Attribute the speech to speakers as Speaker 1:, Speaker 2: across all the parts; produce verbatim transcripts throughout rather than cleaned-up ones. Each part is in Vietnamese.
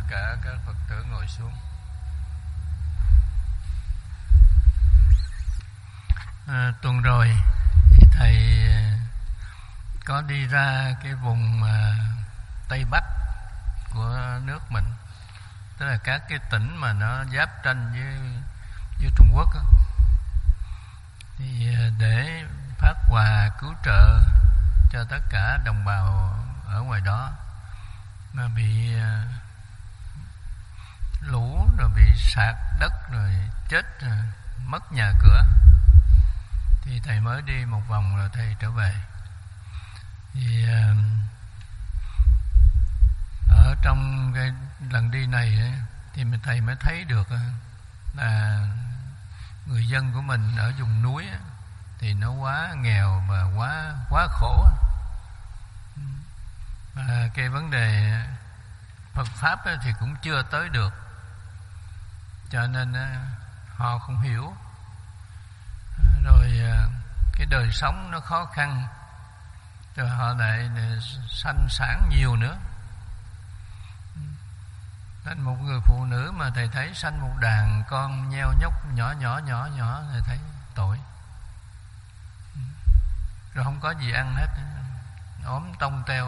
Speaker 1: cả các Phật tử ngồi xuống. À, tuần rồi thì thầy có đi ra cái vùng à, Tây Bắc của nước mình, tức là các cái tỉnh mà nó giáp tranh với với Trung Quốc đó. Thì để phát quà cứu trợ cho tất cả đồng bào ở ngoài đó mà bị lũ rồi bị sạt đất rồi chết rồi, mất nhà cửa, thì thầy mới đi một vòng rồi thầy trở về. Thì ở trong cái lần đi này ấy, thì mình thầy mới thấy được là người dân của mình ở vùng núi ấy, thì nó quá nghèo và quá quá khổ. Và cái vấn đề Phật pháp ấy, thì cũng chưa tới được, cho nên ấy, họ không hiểu. Rồi cái đời sống nó khó khăn, rồi họ lại sanh sản nhiều nữa. Nên một người phụ nữ mà thầy thấy sanh một đàn con nheo nhóc nhỏ nhỏ nhỏ nhỏ, thầy thấy tội. Rồi không có gì ăn hết, ốm tông teo.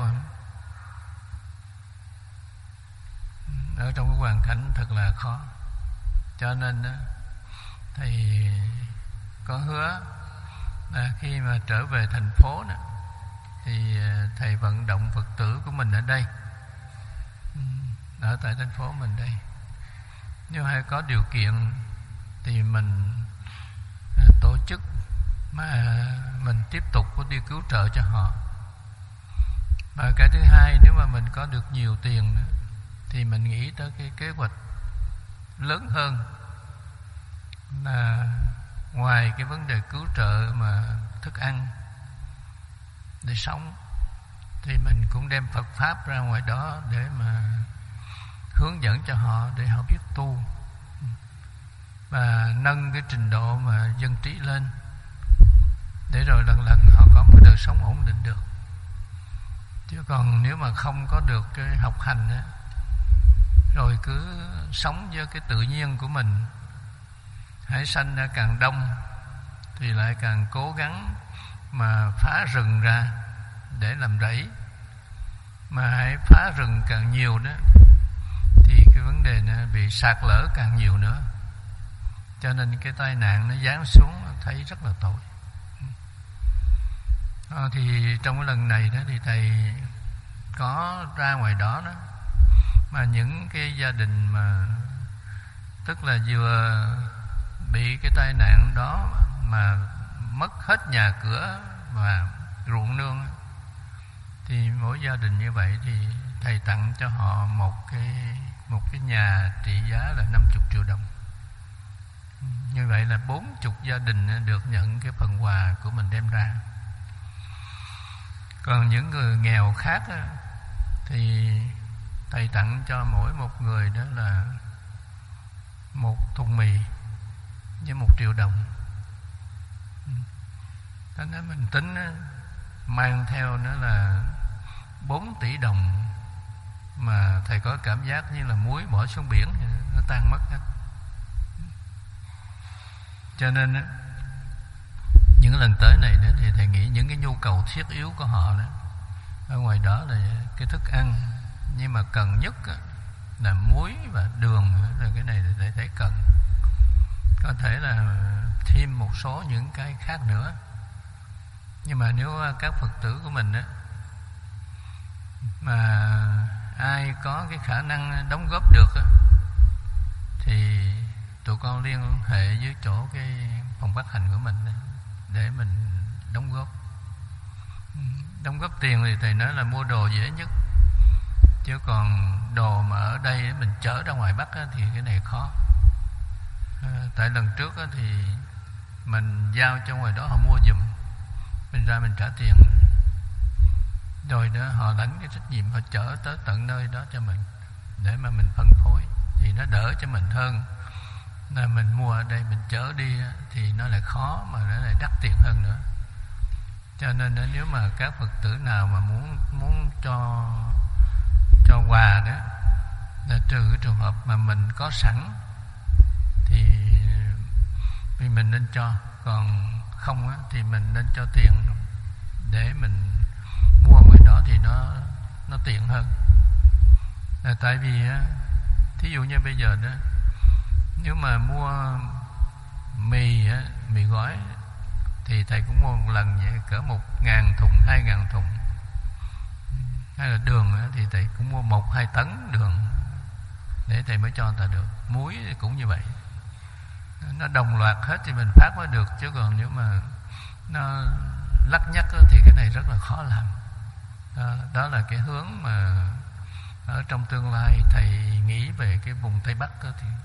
Speaker 1: Ở trong cái hoàn cảnh thật là khó. Cho nên thầy có hứa là khi mà trở về thành phố đó, thì thầy vận động Phật tử của mình ở đây, ở tại thành phố mình đây, nếu hay có điều kiện thì mình tổ chức mà mình tiếp tục có đi cứu trợ cho họ. Và cái thứ hai, nếu mà mình có được nhiều tiền nữa, thì mình nghĩ tới cái kế hoạch lớn hơn là ngoài cái vấn đề cứu trợ mà thức ăn để sống, thì mình cũng đem Phật pháp ra ngoài đó để mà hướng dẫn cho họ, để họ biết tu và nâng cái trình độ mà dân trí lên, để rồi lần lần họ có một đời sống ổn định được. Chứ còn nếu mà không có được cái học hành á, rồi cứ sống với cái tự nhiên của mình, hãy sanh ra càng đông thì lại càng cố gắng mà phá rừng ra để làm rẫy, mà hãy phá rừng càng nhiều đó thì cái vấn đề nó bị sạt lở càng nhiều nữa. Cho nên cái tai nạn nó giáng xuống thấy rất là tội. À, thì trong cái lần này đó thì thầy có ra ngoài đó đó, mà những cái gia đình mà tức là vừa bị cái tai nạn đó mà mất hết nhà cửa và ruộng nương, thì mỗi gia đình như vậy thì thầy tặng cho họ một cái một cái nhà trị giá là năm mươi triệu đồng. Như vậy là bốn mươi gia đình được nhận cái phần quà của mình đem ra. Còn những người nghèo khác á, thì thầy tặng cho mỗi một người đó là một thùng mì với một triệu đồng. Thế nên mình tính á, mang theo nữa là bốn tỷ đồng, mà thầy có cảm giác như là muối bỏ xuống biển, nó tan mất hết. Cho nên á, những lần tới này đó thì thầy nghĩ những cái nhu cầu thiết yếu của họ đó, ở ngoài đó là cái thức ăn, nhưng mà cần nhất là muối và đường, là cái này thầy thấy cần. Có thể là thêm một số những cái khác nữa. Nhưng mà nếu các Phật tử của mình á, mà ai có cái khả năng đóng góp được á, thì tụi con liên hệ với chỗ cái phòng phát hành của mình để mình đóng góp. Đóng góp tiền thì thầy nói là mua đồ dễ nhất, chứ còn đồ mà ở đây mình chở ra ngoài Bắc á, thì cái này khó. À, tại lần trước á, thì mình giao cho ngoài đó họ mua giùm, mình ra mình trả tiền, rồi đó họ lãnh cái trách nhiệm, họ chở tới tận nơi đó cho mình để mà mình phân phối, thì nó đỡ cho mình hơn là mình mua ở đây mình chở đi thì nó lại khó, mà nó lại đắt tiền hơn nữa. Cho nên nếu mà các Phật tử nào mà muốn muốn cho cho quà đó là trừ cái trường hợp mà mình có sẵn thì vì mình nên cho, còn không á, thì mình nên cho tiền để mình mua ngoài đó thì nó nó tiện hơn. Là tại vì á, thí dụ như bây giờ đó, nếu mà mua mì á, mì gói thì thầy cũng mua một lần vậy cỡ một ngàn thùng, hai ngàn thùng. Hay là đường á, thì thầy cũng mua một hai tấn đường để thầy mới cho người ta được. Muối thì cũng như vậy, nó đồng loạt hết thì mình phát mới được, chứ còn nếu mà nó lắt nhắt á, thì cái này rất là khó làm. Đó, đó là cái hướng mà ở trong tương lai thầy nghĩ về cái vùng Tây Bắc đó. Thì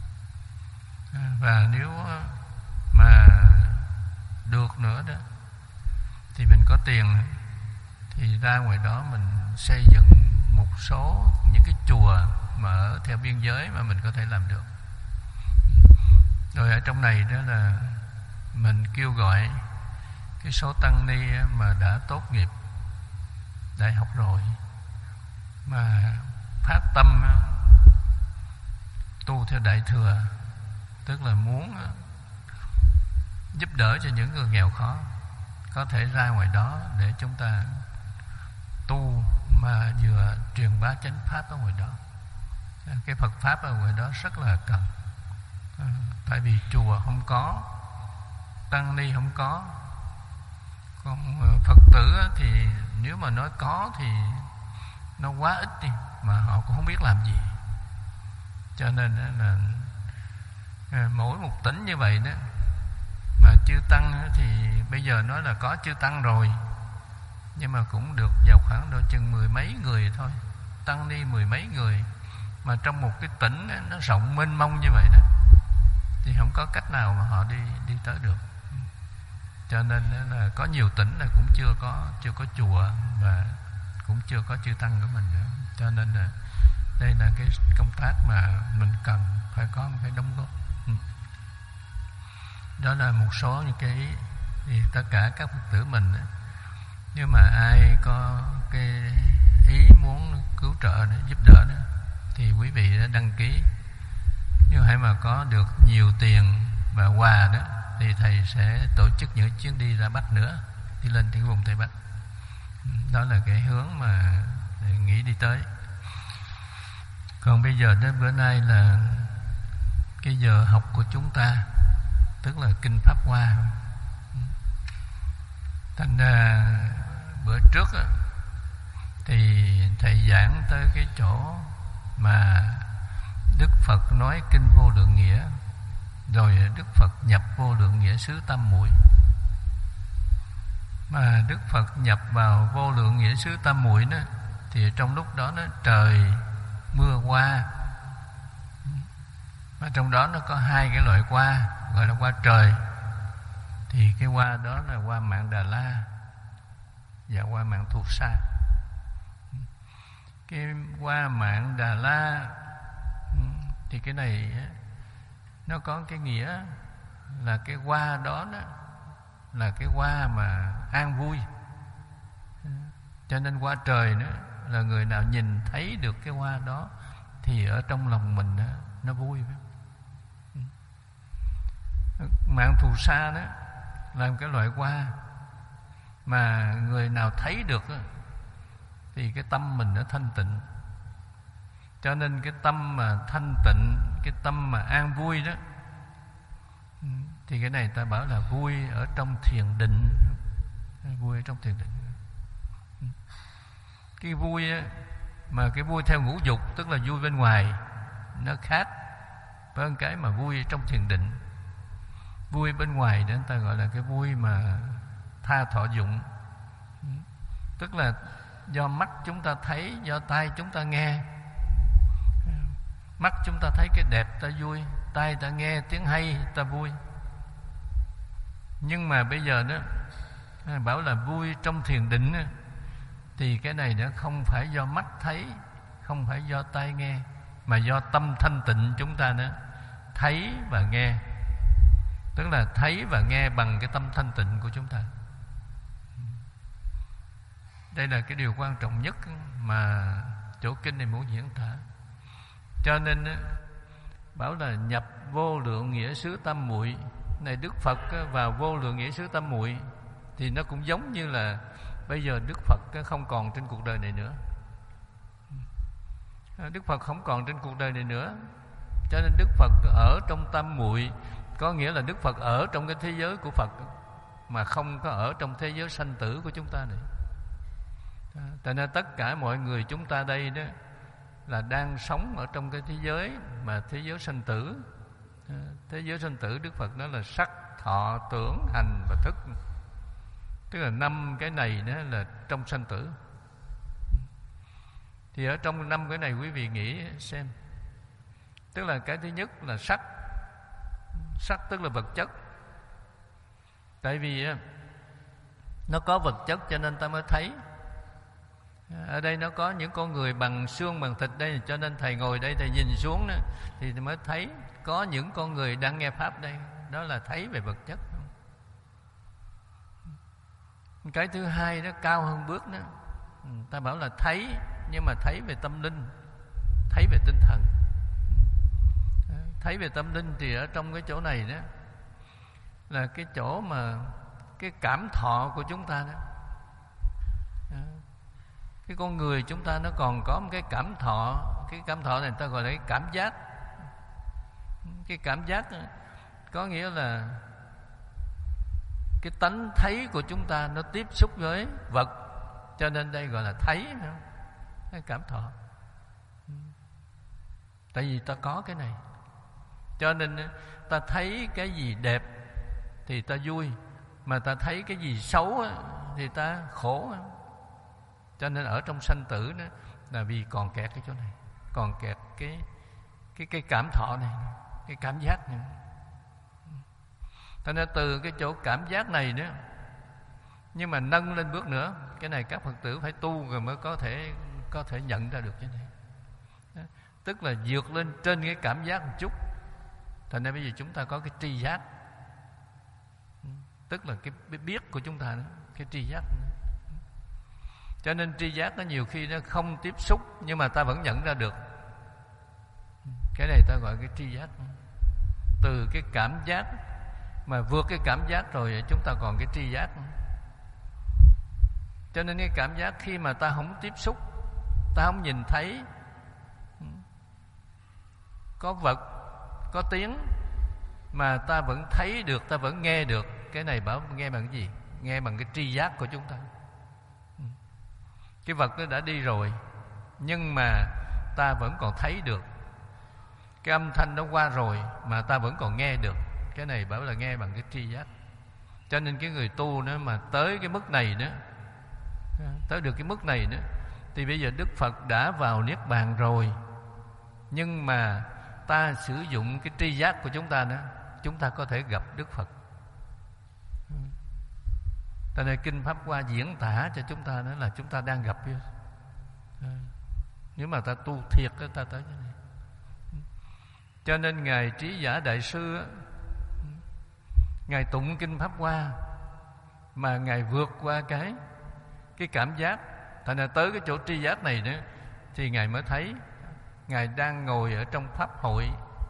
Speaker 1: và nếu mà được nữa đó thì mình có tiền thì ra ngoài đó mình xây dựng một số những cái chùa mà ở theo biên giới mà mình có thể làm được. Rồi ở trong này đó là mình kêu gọi cái số tăng ni mà đã tốt nghiệp đại học rồi mà phát tâm tu theo đại thừa, tức là muốn giúp đỡ cho những người nghèo khó, có thể ra ngoài đó để chúng ta tu mà vừa truyền bá chánh pháp ở ngoài đó. Cái Phật pháp ở ngoài đó rất là cần. À, tại vì chùa không có, tăng ni không có, còn Phật tử thì nếu mà nói có thì nó quá ít đi, mà họ cũng không biết làm gì. Cho nên là mỗi một tỉnh như vậy đó, mà chư tăng thì bây giờ nói là có chư tăng rồi, nhưng mà cũng được vào khoảng độ chừng mười mấy người thôi, tăng ni mười mấy người, mà trong một cái tỉnh đó, nó rộng mênh mông như vậy đó, thì không có cách nào mà họ đi đi tới được. Cho nên là có nhiều tỉnh là cũng chưa có chưa có chùa và cũng chưa có chư tăng của mình nữa. Cho nên là đây là cái công tác mà mình cần phải có một cái đóng góp. Đó là một số những cái thì tất cả các Phật tử mình, nếu mà ai có cái ý muốn cứu trợ giúp đỡ đó, thì quý vị đã đăng ký. Nếu hãy mà có được nhiều tiền và quà đó thì thầy sẽ tổ chức những chuyến đi ra Bắc nữa, đi lên cái vùng Tây Bắc. Đó là cái hướng mà thầy nghĩ đi tới. Còn bây giờ đến bữa nay là cái giờ học của chúng ta, tức là Kinh Pháp Hoa. Thành ra bữa trước á, thì thầy giảng tới cái chỗ mà Đức Phật nói Kinh Vô Lượng Nghĩa, rồi Đức Phật nhập Vô Lượng Nghĩa xứ Tam Muội. Mà Đức Phật nhập vào Vô Lượng Nghĩa xứ Tam Muội đó, thì trong lúc đó nó trời mưa hoa, mà trong đó nó có hai cái loại hoa gọi là hoa trời. Thì cái hoa đó là hoa Mạn Đà La và hoa Mạn Thù Sa. Cái hoa Mạn Đà La thì cái này nó có cái nghĩa là cái hoa đó, đó là cái hoa mà an vui. Cho nên hoa trời nữa là người nào nhìn thấy được cái hoa đó thì ở trong lòng mình đó, nó vui. Mạn Thù Sa đó là một cái loại hoa mà người nào thấy được đó, thì cái tâm mình nó thanh tịnh. Cho nên cái tâm mà thanh tịnh, cái tâm mà an vui đó, thì cái này ta bảo là vui ở trong thiền định. Vui ở trong thiền định. Cái vui á, mà cái vui theo ngũ dục, tức là vui bên ngoài, nó khác với cái mà vui trong thiền định. Vui bên ngoài đó người ta gọi là cái vui mà tha thọ dụng, tức là do mắt chúng ta thấy, do tai chúng ta nghe. Mắt chúng ta thấy cái đẹp ta vui, tai ta nghe tiếng hay ta vui. Nhưng mà bây giờ đó bảo là vui trong thiền định đó, thì cái này nó không phải do mắt thấy, không phải do tai nghe, mà do tâm thanh tịnh chúng ta nữa thấy và nghe. Tức là thấy và nghe bằng cái tâm thanh tịnh của chúng ta. Đây là cái điều quan trọng nhất mà chỗ kinh này muốn diễn tả. Cho nên bảo là nhập vô lượng nghĩa xứ tam muội. Này Đức Phật vào vô lượng nghĩa xứ tam muội thì nó cũng giống như là bây giờ Đức Phật không còn trên cuộc đời này nữa. Đức Phật không còn trên cuộc đời này nữa, cho nên Đức Phật ở trong tam muội, có nghĩa là Đức Phật ở trong cái thế giới của Phật mà không có ở trong thế giới sanh tử của chúng ta này. Cho nên tất cả mọi người chúng ta đây đó là đang sống ở trong cái thế giới mà thế giới sanh tử. Thế giới sanh tử Đức Phật nói là sắc, thọ, tưởng, hành và thức. Tức là năm cái này đó là trong sanh tử. Thì ở trong năm cái này quý vị nghĩ xem. Tức là cái thứ nhất là sắc. Sắc tức là vật chất. Tại vì nó có vật chất cho nên ta mới thấy. Ở đây nó có những con người bằng xương bằng thịt đây, cho nên thầy ngồi đây thầy nhìn xuống đó, thì mới thấy có những con người đang nghe pháp đây. Đó là thấy về vật chất. Cái thứ hai nó cao hơn bước đó, ta bảo là thấy, nhưng mà thấy về tâm linh, thấy về tinh thần. Thấy về tâm linh thì ở trong cái chỗ này đó là cái chỗ mà cái cảm thọ của chúng ta đó. Cái con người chúng ta nó còn có một cái cảm thọ. Cái cảm thọ này người ta gọi là cái cảm giác. Cái cảm giác có nghĩa là cái tánh thấy của chúng ta nó tiếp xúc với vật, cho nên đây gọi là thấy, cái cảm thọ. Tại vì ta có cái này, cho nên ta thấy cái gì đẹp thì ta vui, mà ta thấy cái gì xấu thì ta khổ. Cho nên ở trong sanh tử đó là vì còn kẹt cái chỗ này, còn kẹt cái cái cái cảm thọ này, cái cảm giác này. Cho nên từ cái chỗ cảm giác này nữa, nhưng mà nâng lên bước nữa, cái này các Phật tử phải tu rồi mới có thể có thể nhận ra được cái này. Đó. Tức là vượt lên trên cái cảm giác một chút. Thành ra bây giờ chúng ta có cái tri giác, tức là cái biết của chúng ta đó, cái tri giác đó. Cho nên tri giác nó nhiều khi nó không tiếp xúc, nhưng mà ta vẫn nhận ra được. Cái này ta gọi cái tri giác. Từ cái cảm giác mà vượt cái cảm giác rồi chúng ta còn cái tri giác. Cho nên cái cảm giác khi mà ta không tiếp xúc, ta không nhìn thấy có vật, có tiếng, mà ta vẫn thấy được, ta vẫn nghe được. Cái này bảo nghe bằng cái gì? Nghe bằng cái tri giác của chúng ta. Cái vật nó đã đi rồi, nhưng mà ta vẫn còn thấy được. Cái âm thanh nó qua rồi mà ta vẫn còn nghe được. Cái này bảo là nghe bằng cái tri giác. Cho nên cái người tu nữa mà tới cái mức này nữa, tới được cái mức này nữa, thì bây giờ Đức Phật đã vào Niết Bàn rồi, nhưng mà ta sử dụng cái tri giác của chúng ta nữa, chúng ta có thể gặp Đức Phật. Cho nên Kinh Pháp Hoa diễn tả cho chúng ta nữa là chúng ta đang gặp. Nếu mà ta tu thiệt ta tới cái này. Cho nên Ngài Trí Giả Đại Sư, Ngài tụng Kinh Pháp Hoa mà Ngài vượt qua cái cái cảm giác, thành ra tới cái chỗ tri giác này nữa thì Ngài mới thấy. Ngài đang ngồi ở trong pháp hội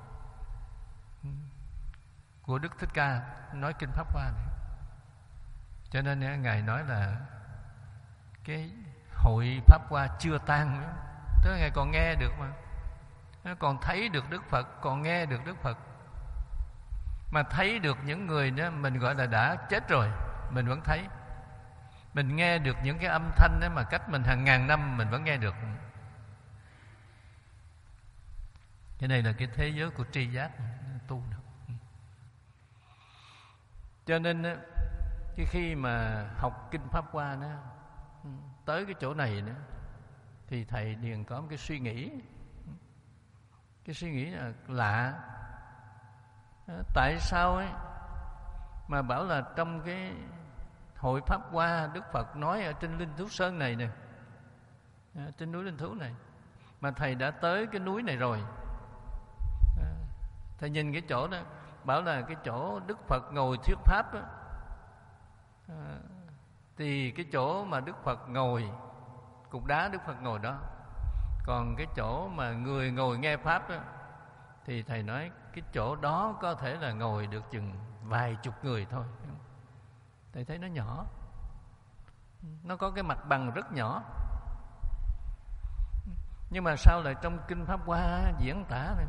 Speaker 1: của Đức Thích Ca nói Kinh Pháp Hoa này. Cho nên Ngài nói là cái hội Pháp Hoa chưa tan nữa. Tức là Ngài còn nghe được mà, nó còn thấy được Đức Phật, còn nghe được Đức Phật. Mà thấy được những người đó mình gọi là đã chết rồi, mình vẫn thấy. Mình nghe được những cái âm thanh đó mà cách mình hàng ngàn năm mình vẫn nghe được. Cái này là cái thế giới của tri giác tu được. Cho nên cái khi mà học Kinh Pháp Hoa đó, tới cái chỗ này nữa, thì thầy liền có một cái suy nghĩ. Cái suy nghĩ là lạ. Tại sao ấy mà bảo là trong cái hội Pháp Hoa Đức Phật nói ở trên Linh Thú Sơn này nè, trên núi Linh Thú này, mà thầy đã tới cái núi này rồi. Thầy nhìn cái chỗ đó, bảo là cái chỗ Đức Phật ngồi thuyết pháp đó, thì cái chỗ mà Đức Phật ngồi, cục đá Đức Phật ngồi đó, Còn cái chỗ mà người ngồi nghe Pháp đó, thì Thầy nói cái chỗ đó có thể là ngồi được chừng vài chục người thôi. Thầy thấy nó nhỏ, nó có cái mặt bằng rất nhỏ. Nhưng mà sao lại trong Kinh Pháp Hoa diễn tả này,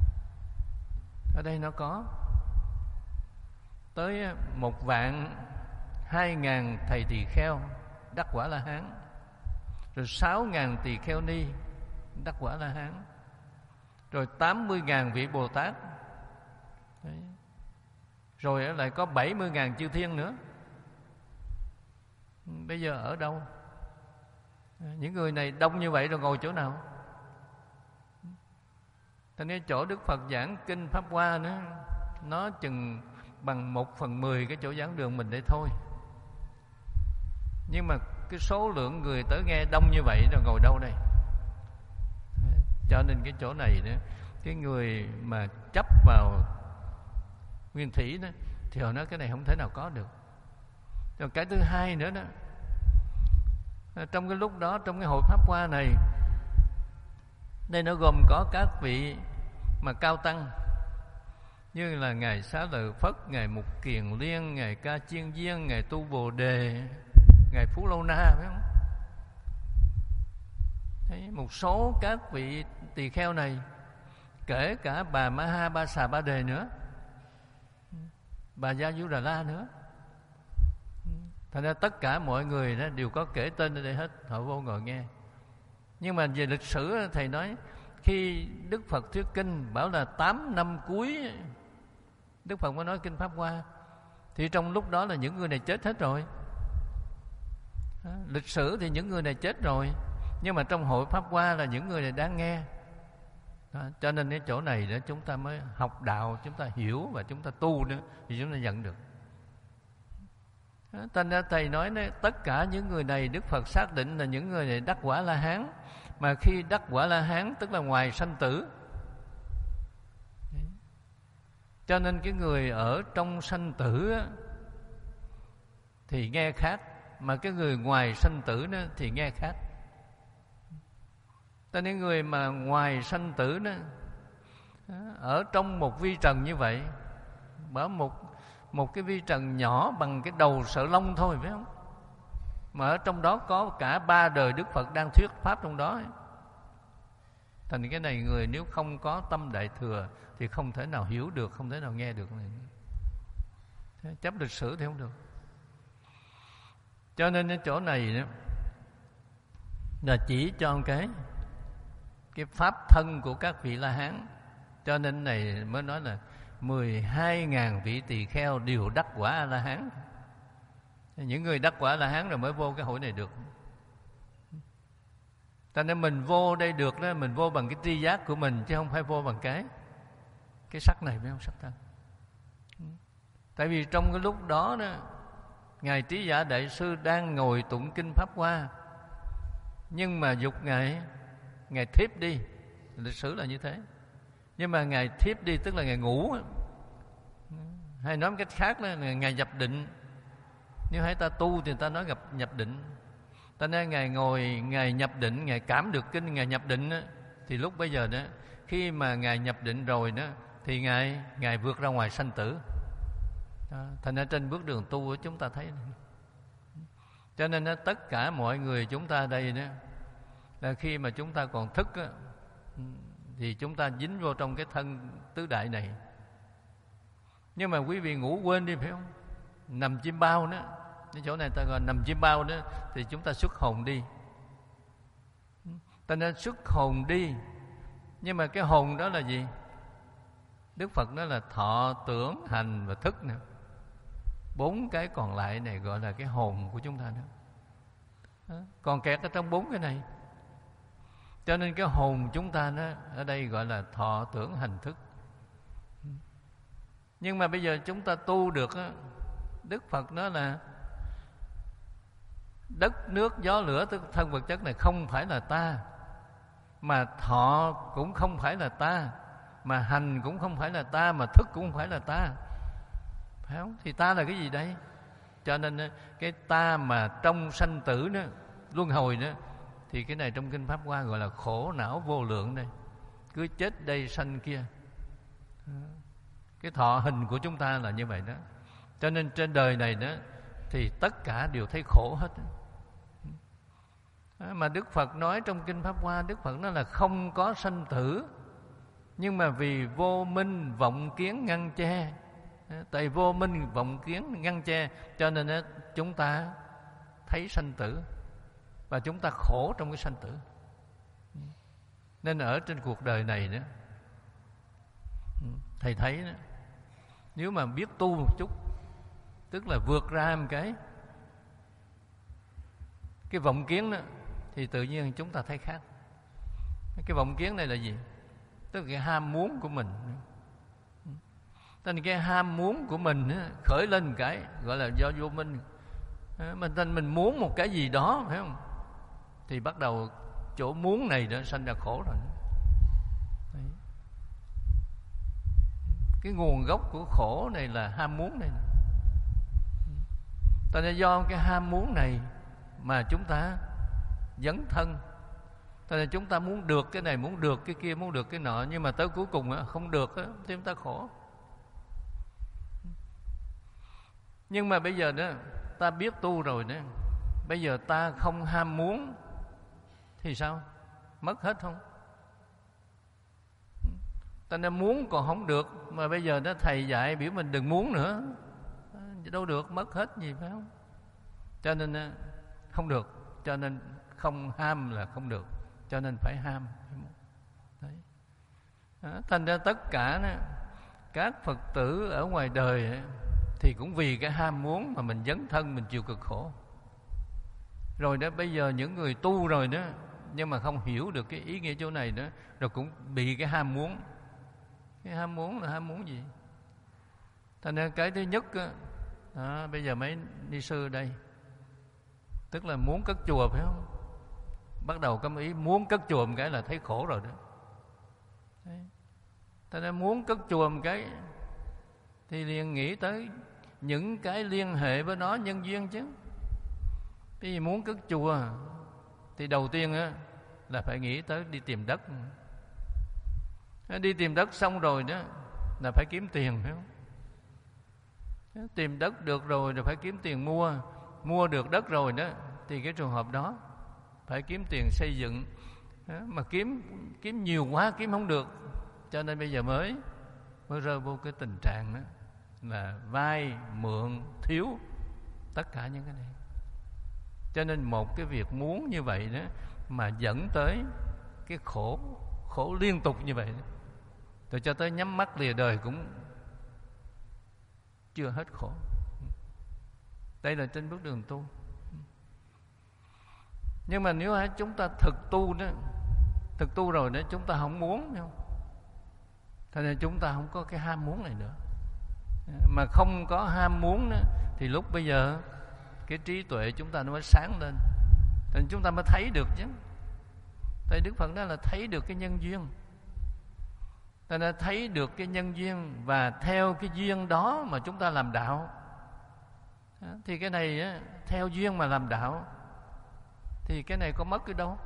Speaker 1: ở đây nó có tới một vạn hai ngàn thầy tỳ kheo đắc quả La Hán, rồi sáu ngàn tỳ kheo ni đắc quả La Hán, rồi tám mươi ngàn vị Bồ Tát. Đấy. Rồi lại có bảy mươi ngàn chư thiên nữa. Bây giờ ở đâu? Những người này đông như vậy rồi ngồi chỗ nào? Thế nên chỗ Đức Phật giảng Kinh Pháp Hoa nữa, nó chừng bằng một phần mười cái chỗ giảng đường mình đây thôi. Nhưng mà cái số lượng người tới nghe đông như vậy rồi ngồi đâu đây? Cho nên cái chỗ này đó, cái người mà chấp vào nguyên thủy đó, thì họ nói cái này không thể nào có được. Rồi cái thứ hai nữa đó, trong cái lúc đó, trong cái hội Pháp Hoa này, đây nó gồm có các vị mà cao tăng, như là Ngài Xá Lợi Phất, Ngài Mục Kiền Liên, Ngài Ca Chiên Viên, Ngài Tu Bồ Đề, Ngài Phú Lâu Na, phải không? Thấy một số các vị tỳ kheo này, kể cả bà Ma Ha Ba Xà Ba Đề nữa, bà Gia Du Đà La nữa. Thành ra tất cả mọi người đó đều có kể tên ở đây hết, họ vô ngồi nghe. Nhưng mà về lịch sử Thầy nói, khi Đức Phật thuyết kinh bảo là tám năm cuối Đức Phật mới nói Kinh Pháp Hoa, thì trong lúc đó là những người này chết hết rồi. Đó, lịch sử thì những người này chết rồi, nhưng mà trong hội Pháp Hoa là những người này đang nghe. Đó, cho nên cái chỗ này để chúng ta mới học đạo, chúng ta hiểu và chúng ta tu nữa thì chúng ta nhận được. Thành ra Thầy nói đấy, tất cả những người này Đức Phật xác định là những người này đắc quả La Hán. Mà khi đắc quả La Hán tức là ngoài sanh tử. Cho nên cái người ở trong sanh tử á, thì nghe khác, mà cái người ngoài sanh tử đó, thì nghe khác. Cho nên người mà ngoài sanh tử đó, ở trong một vi trần như vậy, bảo một một cái vi trần nhỏ bằng cái đầu sợi lông thôi, phải không? Mà ở trong đó có cả ba đời Đức Phật đang thuyết pháp trong đó ấy. Thành cái này người nếu không có tâm đại thừa thì không thể nào hiểu được, không thể nào nghe được này. Chấp lịch sử thì không được. Cho nên cái chỗ này đó, là chỉ cho một cái cái pháp thân của các vị La Hán. Cho nên này mới nói là mười hai ngàn vị tỳ kheo đều đắc quả A La Hán. Những người đắc quả A La Hán rồi mới vô cái hội này được. Cho nên mình vô đây được đó, mình vô bằng cái tri giác của mình, chứ không phải vô bằng cái cái sắc này, phải không? Sắc thân. Tại vì trong cái lúc đó đó, Ngài Trí Giả Đại Sư đang ngồi tụng Kinh Pháp Hoa, nhưng mà dục Ngài Ngài thiếp đi. Lịch sử là như thế. Nhưng mà Ngài thiếp đi tức là Ngài ngủ, hay nói một cách khác là Ngài nhập định. Nếu hãy ta tu thì ta nói gặp nhập định. Ta nói Ngài ngồi, Ngài nhập định, Ngài cảm được kinh, Ngài nhập định đó, thì lúc bây giờ đó, khi mà Ngài nhập định rồi đó, thì Ngài Ngài vượt ra ngoài sanh tử. Đó, thành ra trên bước đường tu của chúng ta thấy này. Cho nên đó, tất cả mọi người chúng ta đây đó, là khi mà chúng ta còn thức đó, thì chúng ta dính vô trong cái thân tứ đại này. Nhưng mà quý vị ngủ quên đi, phải không? Nằm chim bao đó, cái chỗ này ta gọi nằm chim bao đó, thì chúng ta xuất hồn đi. Ta nên xuất hồn đi. Nhưng mà cái hồn đó là gì? Đức Phật nói là thọ, tưởng, hành và thức nữa. Bốn cái còn lại này gọi là cái hồn của chúng ta đó. Còn kẹt ở trong bốn cái này. Cho nên cái hồn chúng ta đó, ở đây gọi là thọ, tưởng, hành, thức. Nhưng mà bây giờ chúng ta tu được đó, Đức Phật nói là đất, nước, gió, lửa, tức thân vật chất này không phải là ta, mà thọ cũng không phải là ta, mà hành cũng không phải là ta, mà thức cũng không phải là ta, phải không? Thì ta là cái gì đây? Cho nên cái ta mà trong sanh tử đó, luân hồi đó, Thì cái này trong Kinh Pháp Hoa gọi là khổ não vô lượng đây. Cứ chết đây sanh kia. Cái thọ hình của chúng ta là như vậy đó. Cho nên trên đời này đó thì tất cả đều thấy khổ hết. Mà Đức Phật nói trong Kinh Pháp Hoa, Đức Phật nói là không có sanh tử, nhưng mà vì vô minh vọng kiến ngăn che. Tại vô minh vọng kiến ngăn che, cho nên chúng ta thấy sanh tử, và chúng ta khổ trong cái sanh tử. Nên ở trên cuộc đời này đó, thầy thấy đó, nếu mà biết tu một chút, tức là vượt ra một cái cái vọng kiến đó, thì tự nhiên chúng ta thấy khác. Cái vọng kiến này là gì? Tức là cái ham muốn của mình. Nên cái ham muốn của mình khởi lên một cái gọi là do vô minh. Mình tên mình muốn một cái gì đó, phải không? Thì bắt đầu chỗ muốn này đã sanh ra khổ rồi. Đấy. Cái nguồn gốc của khổ này là ham muốn này. Tại nên do cái ham muốn này mà chúng ta dấn thân. Tại nên chúng ta muốn được cái này, muốn được cái kia, muốn được cái nọ, nhưng mà tới cuối cùng không được thì chúng ta khổ. Nhưng mà bây giờ đó ta biết tu rồi đó, bây giờ ta không ham muốn thì sao? Mất hết không? Ta nên muốn còn không được, mà bây giờ đó thầy dạy biểu mình đừng muốn nữa, đâu được, mất hết gì, phải không? Cho nên không được, cho nên không ham là không được, cho nên phải ham. Đấy. Đó, thành ra tất cả đó, các Phật tử ở ngoài đời thì cũng vì cái ham muốn mà mình dấn thân, mình chịu cực khổ. Rồi đó bây giờ những người tu rồi đó, nhưng mà không hiểu được cái ý nghĩa chỗ này đó, rồi cũng bị cái ham muốn. Cái ham muốn là ham muốn gì? Thành ra cái thứ nhất đó, đó, bây giờ mấy ni sư đây, tức là muốn cất chùa, phải không? Bắt đầu có ý muốn cất chùa một cái là thấy khổ rồi đó. Đấy. Thành ra muốn cất chùa một cái thì liền nghĩ tới những cái liên hệ với nó, nhân duyên chứ. Cái gì muốn cất chùa thì đầu tiên á là phải nghĩ tới đi tìm đất. Đi tìm đất xong rồi đó là phải kiếm tiền, phải không? Tìm đất được rồi rồi phải kiếm tiền mua. Mua được đất rồi đó thì cái trường hợp đó phải kiếm tiền xây dựng. Mà kiếm kiếm nhiều quá kiếm không được, cho nên bây giờ mới mới rơi vô cái tình trạng đó là vay mượn thiếu tất cả những cái này. Cho nên một cái việc muốn như vậy đó mà dẫn tới cái khổ khổ liên tục như vậy đó. Rồi cho tới nhắm mắt lìa đời cũng chưa hết khổ. Đây là trên bước đường tu. Nhưng mà nếu chúng ta thực tu đó, thực tu rồi đó, chúng ta không muốn đâu. Thế nên chúng ta không có cái ham muốn này nữa. Mà không có ham muốn đó, thì lúc bây giờ cái trí tuệ chúng ta nó mới sáng lên. Thì chúng ta mới thấy được chứ. Tại Đức Phật đó là thấy được cái nhân duyên. Ta đã thấy được cái nhân duyên, và theo cái duyên đó mà chúng ta làm đạo. Thì cái này á, theo duyên mà làm đạo thì cái này có mất cái đâu.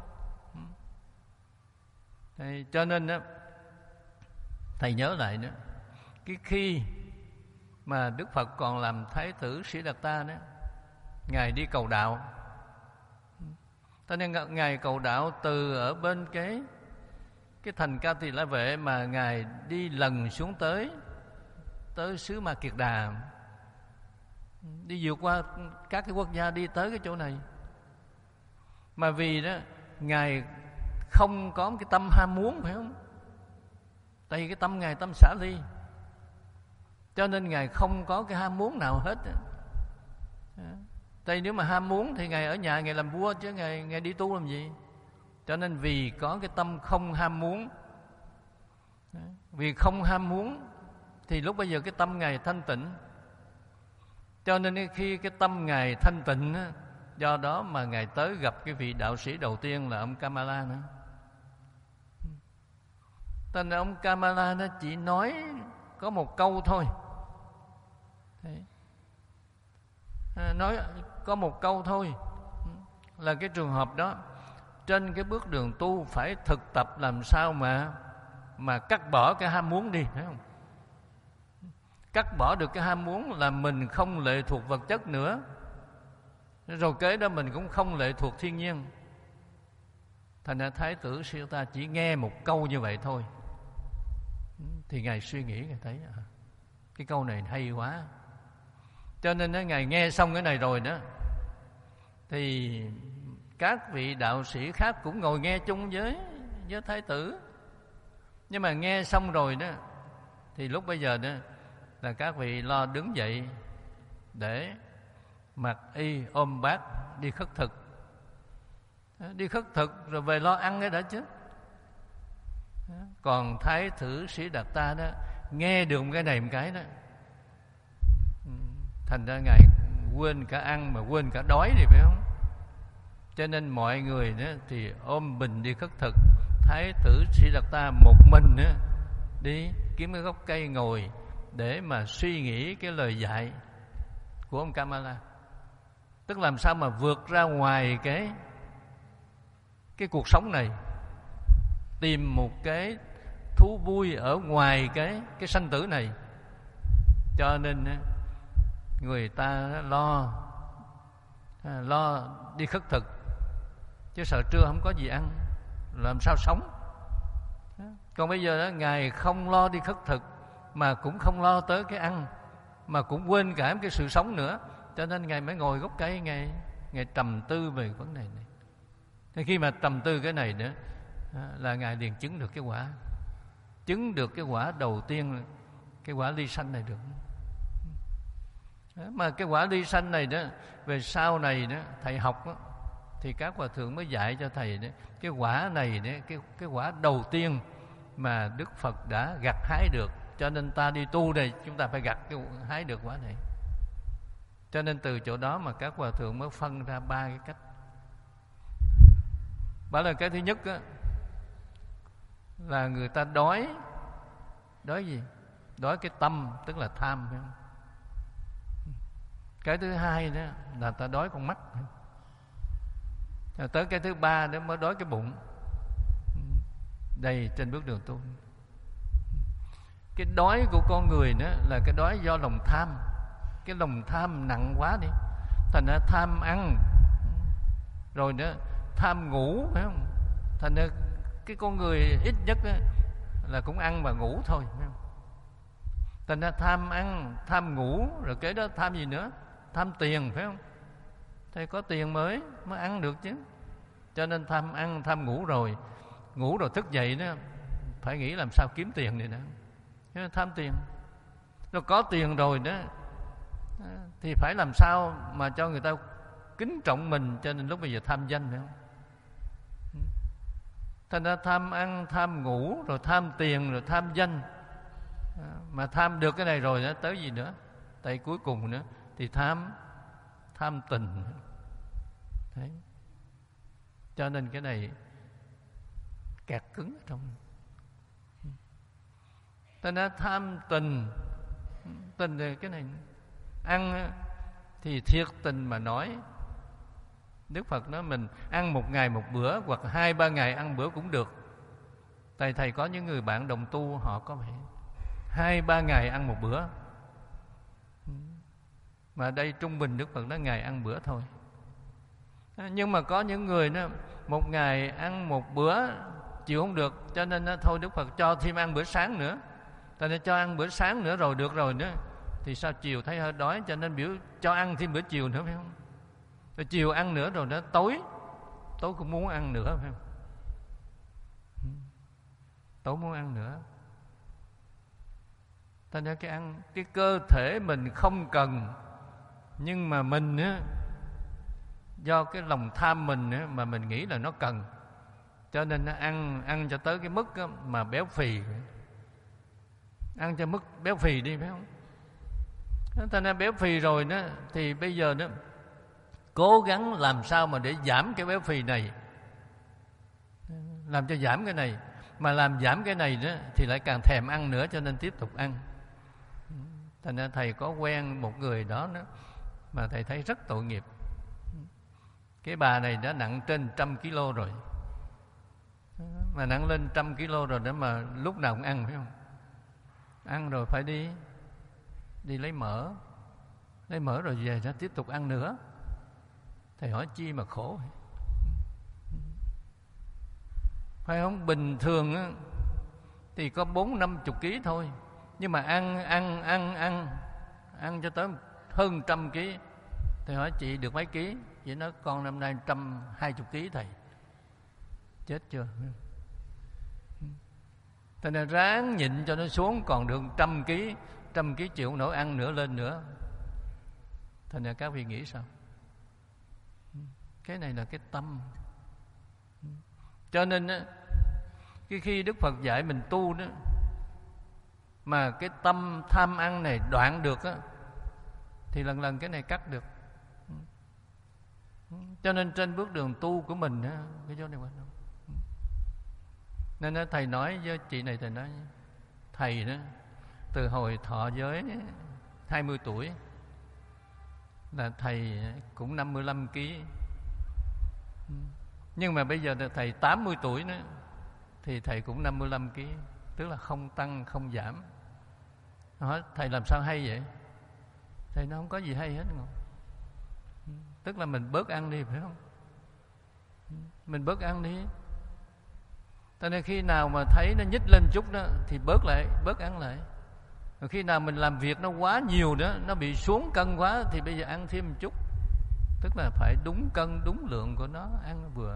Speaker 1: Thì cho nên á, thầy nhớ lại nữa, cái khi mà Đức Phật còn làm Thái tử Sĩ Đạt Ta đó, Ngài đi cầu đạo. Cho nên Ngài cầu đạo từ ở bên cái cái thành Ca Tỳ La Vệ mà Ngài đi lần xuống tới tới xứ Ma Kiệt Đà, đi vượt qua các cái quốc gia đi tới cái chỗ này. Mà vì đó Ngài không có cái tâm ham muốn, phải không? Tại vì cái tâm Ngài tâm xả ly, cho nên Ngài không có cái ham muốn nào hết. Tại nếu mà ham muốn thì Ngài ở nhà Ngài làm vua, chứ Ngài, Ngài đi tu làm gì? Cho nên vì có cái tâm không ham muốn, vì không ham muốn thì lúc bây giờ cái tâm Ngài thanh tịnh. Cho nên khi cái tâm Ngài thanh tịnh, do đó mà Ngài tới gặp cái vị đạo sĩ đầu tiên là ông Kamala nữa. Tên là ông Kamala nó chỉ nói có một câu thôi. Đấy. Nói có một câu thôi là cái trường hợp đó trên cái bước đường tu phải thực tập làm sao mà mà cắt bỏ cái ham muốn đi, phải không? Cắt bỏ được cái ham muốn là mình không lệ thuộc vật chất nữa, rồi kế đó mình cũng không lệ thuộc thiên nhiên. Thành ra Thái tử Siddhartha chỉ nghe một câu như vậy thôi, thì Ngài suy nghĩ, Ngài thấy à, cái câu này hay quá. Cho nên đó, Ngài nghe xong cái này rồi đó, thì các vị đạo sĩ khác cũng ngồi nghe chung với với Thái tử. Nhưng mà nghe xong rồi đó, thì lúc bây giờ đó là các vị lo đứng dậy để mặc y ôm bát đi khất thực. Đi khất thực rồi về lo ăn cái đã chứ. Còn Thái tử Siddhartha đó nghe được cái này một cái đó, thành ra Ngài quên cả ăn mà quên cả đói thì phải không? Cho nên mọi người đó thì ôm bình đi khất thực, Thái tử Siddhartha một mình đó đi kiếm cái gốc cây ngồi để mà suy nghĩ cái lời dạy của ông Kamala. Tức làm sao mà vượt ra ngoài cái cái cuộc sống này, tìm một cái thú vui ở ngoài cái cái sanh tử này. Cho nên người ta lo lo đi khất thực, chứ sợ trưa không có gì ăn làm sao sống. Còn bây giờ đó, Ngài không lo đi khất thực mà cũng không lo tới cái ăn, mà cũng quên cả cái sự sống nữa. Cho nên Ngài mới ngồi gốc cây, Ngài Ngài trầm tư về vấn đề này. Thì khi mà trầm tư cái này nữa là Ngài liền chứng được cái quả, chứng được cái quả đầu tiên, cái quả ly sanh này được. Mà cái quả ly sanh này đó, về sau này đó thầy học đó, thì các hòa thượng mới dạy cho thầy đó, cái quả này đó, cái cái quả đầu tiên mà Đức Phật đã gặt hái được. Cho nên ta đi tu này chúng ta phải gặt cái hái được quả này. Cho nên từ chỗ đó mà các hòa thượng mới phân ra ba cái cách. Bảo là cái thứ nhất á, là người ta đói. Đói gì? Đói cái tâm, tức là tham, phải không? Cái thứ hai đó là ta đói con mắt. Rồi tới cái thứ ba đó mới đói cái bụng. Đây trên bước đường tu. Cái đói của con người đó là cái đói do lòng tham. Cái lòng tham nặng quá đi, thành ra tham ăn, rồi đó tham ngủ, phải không? Thành ra cái con người ít nhất là cũng ăn và ngủ thôi, phải không? Thành ra tham ăn, tham ngủ, rồi cái đó tham gì nữa? Tham tiền, phải không? Thì có tiền mới mới ăn được chứ. Cho nên tham ăn, tham ngủ, rồi ngủ rồi thức dậy đó phải nghĩ làm sao kiếm tiền này đó. Tham tiền. Rồi có tiền rồi đó thì phải làm sao mà cho người ta kính trọng mình. Cho nên lúc bây giờ tham danh, phải không? Thành ra tham ăn, tham ngủ, rồi tham tiền, rồi tham danh. Mà tham được cái này rồi đó, tới gì nữa? Tại cuối cùng nữa thì tham tham tình. Đấy. Cho nên cái này kẹt cứng ở trong. Thành ra tham tình. Tình thì cái này ăn thì thiệt tình mà nói, Đức Phật nói mình ăn một ngày một bữa, hoặc hai ba ngày ăn bữa cũng được. Tại thầy có những người bạn đồng tu họ có vẻ hai ba ngày ăn một bữa, mà đây trung bình Đức Phật nói ngày ăn bữa thôi. Nhưng mà có những người đó một ngày ăn một bữa chịu không được, cho nên đó, thôi Đức Phật cho thêm ăn bữa sáng nữa. Tại nên cho ăn bữa sáng nữa rồi được rồi nữa thì sao chiều thấy hơi đói, cho nên biểu cho ăn thêm bữa chiều nữa, phải không? Rồi chiều ăn nữa rồi đó tối tối cũng muốn ăn nữa, phải không? Tối muốn ăn nữa. Thành ra cái ăn, cái cơ thể mình không cần, nhưng mà mình á, do cái lòng tham mình á, mà mình nghĩ là nó cần, cho nên nó ăn ăn cho tới cái mức á, mà béo phì. Ăn cho mức béo phì đi, phải không? Thành ra béo phì rồi đó thì bây giờ đó cố gắng làm sao mà để giảm cái béo phì này, làm cho giảm cái này. Mà làm giảm cái này đó thì lại càng thèm ăn nữa, cho nên tiếp tục ăn. Thành ra thầy có quen một người đó, đó mà thầy thấy rất tội nghiệp. Cái bà này đã nặng trên trăm ký lô rồi, Mà nặng lên trăm kg rồi để mà lúc nào cũng ăn, phải không? Ăn rồi phải đi đi lấy mỡ, lấy mỡ rồi về ra tiếp tục ăn nữa. Thầy hỏi chi mà khổ, phải không? Bình thường á, thì có bốn năm chục ký thôi, nhưng mà ăn ăn ăn ăn ăn cho tới hơn trăm ký. Thầy hỏi chị được mấy ký? Chị nói con năm nay trăm hai chục ký thầy. Chết chưa? Thế nên ráng nhịn cho nó xuống, còn được trăm ký, trăm ký chịu nổi ăn nữa lên nữa. Thế nên các vị nghĩ sao? Cái này là cái tâm. Cho nên cái khi Đức Phật dạy mình tu đó, mà cái tâm tham ăn này đoạn được á, thì lần lần cái này cắt được. Cho nên trên bước đường tu của mình á, cái chỗ này quan trọng. Nên đó, thầy nói với chị này, thầy nói thầy đó từ hồi thọ giới hai mươi tuổi là thầy cũng năm mươi lăm ký. Nhưng mà bây giờ thầy tám mươi tuổi nữa thì thầy cũng năm mươi lăm ký, tức là không tăng không giảm. Hỏi thầy làm sao hay vậy? Thầy nó không có gì hay hết. Tức là mình bớt ăn đi, phải không? Mình bớt ăn đi. Cho nên khi nào mà thấy nó nhích lên chút đó thì bớt lại, bớt ăn lại. Rồi khi nào mình làm việc nó quá nhiều đó, nó bị xuống cân quá, thì bây giờ ăn thêm một chút. Tức là phải đúng cân, đúng lượng của nó, ăn nó vừa.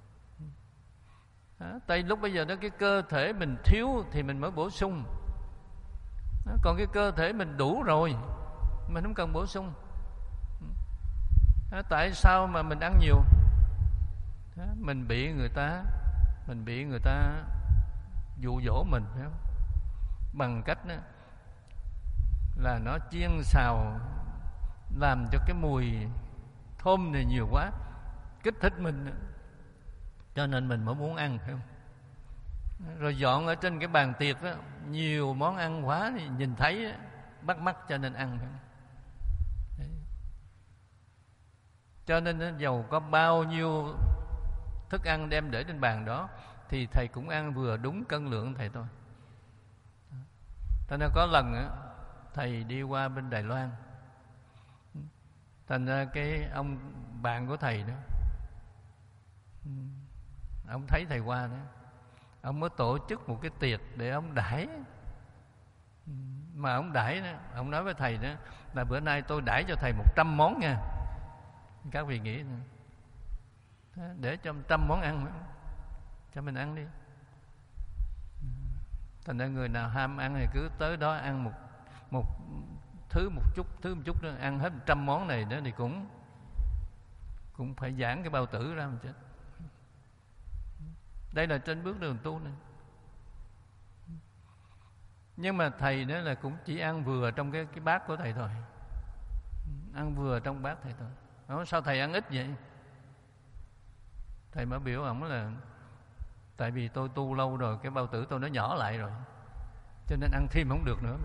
Speaker 1: Đó, tại lúc bây giờ đó cái cơ thể mình thiếu thì mình mới bổ sung. Đó, còn cái cơ thể mình đủ rồi, mình không cần bổ sung. Đó, tại sao mà mình ăn nhiều? Đó, mình bị người ta mình bị người ta dụ dỗ mình, phải không? Bằng cách đó là nó chiên xào làm cho cái mùi thơm này nhiều quá, kích thích mình, cho nên mình mới muốn ăn, phải không? Rồi dọn ở trên cái bàn tiệc đó, nhiều món ăn quá thì nhìn thấy đó, bắt mắt cho nên ăn, phải không? Đấy. Cho nên dầu có bao nhiêu thức ăn đem để trên bàn đó thì thầy cũng ăn vừa đúng cân lượng thầy thôi. Cho nên có lần á, thầy đi qua bên Đài Loan, thành ra cái ông bạn của thầy đó, ông thấy thầy qua đó, ông mới tổ chức một cái tiệc để ông đãi. Mà ông đãi đó, ông nói với thầy đó là bữa nay tôi đãi cho thầy một trăm món nha. Các vị nghĩ nữa, để cho một trăm món ăn cho mình ăn đi. Thành ra người nào ham ăn thì cứ tới đó ăn một một thứ một chút, thứ một chút đó, ăn hết một trăm món này đó thì cũng cũng phải giãn cái bao tử ra mà chết. Đây là trên bước đường tu này. Nhưng mà thầy đó là cũng chỉ ăn vừa trong cái cái bát của thầy thôi, ăn vừa trong bát thầy thôi. Đó, sao thầy ăn ít vậy? Thầy mới biểu ổng là tại vì tôi tu lâu rồi, cái bao tử tôi nó nhỏ lại rồi, cho nên ăn thêm không được nữa.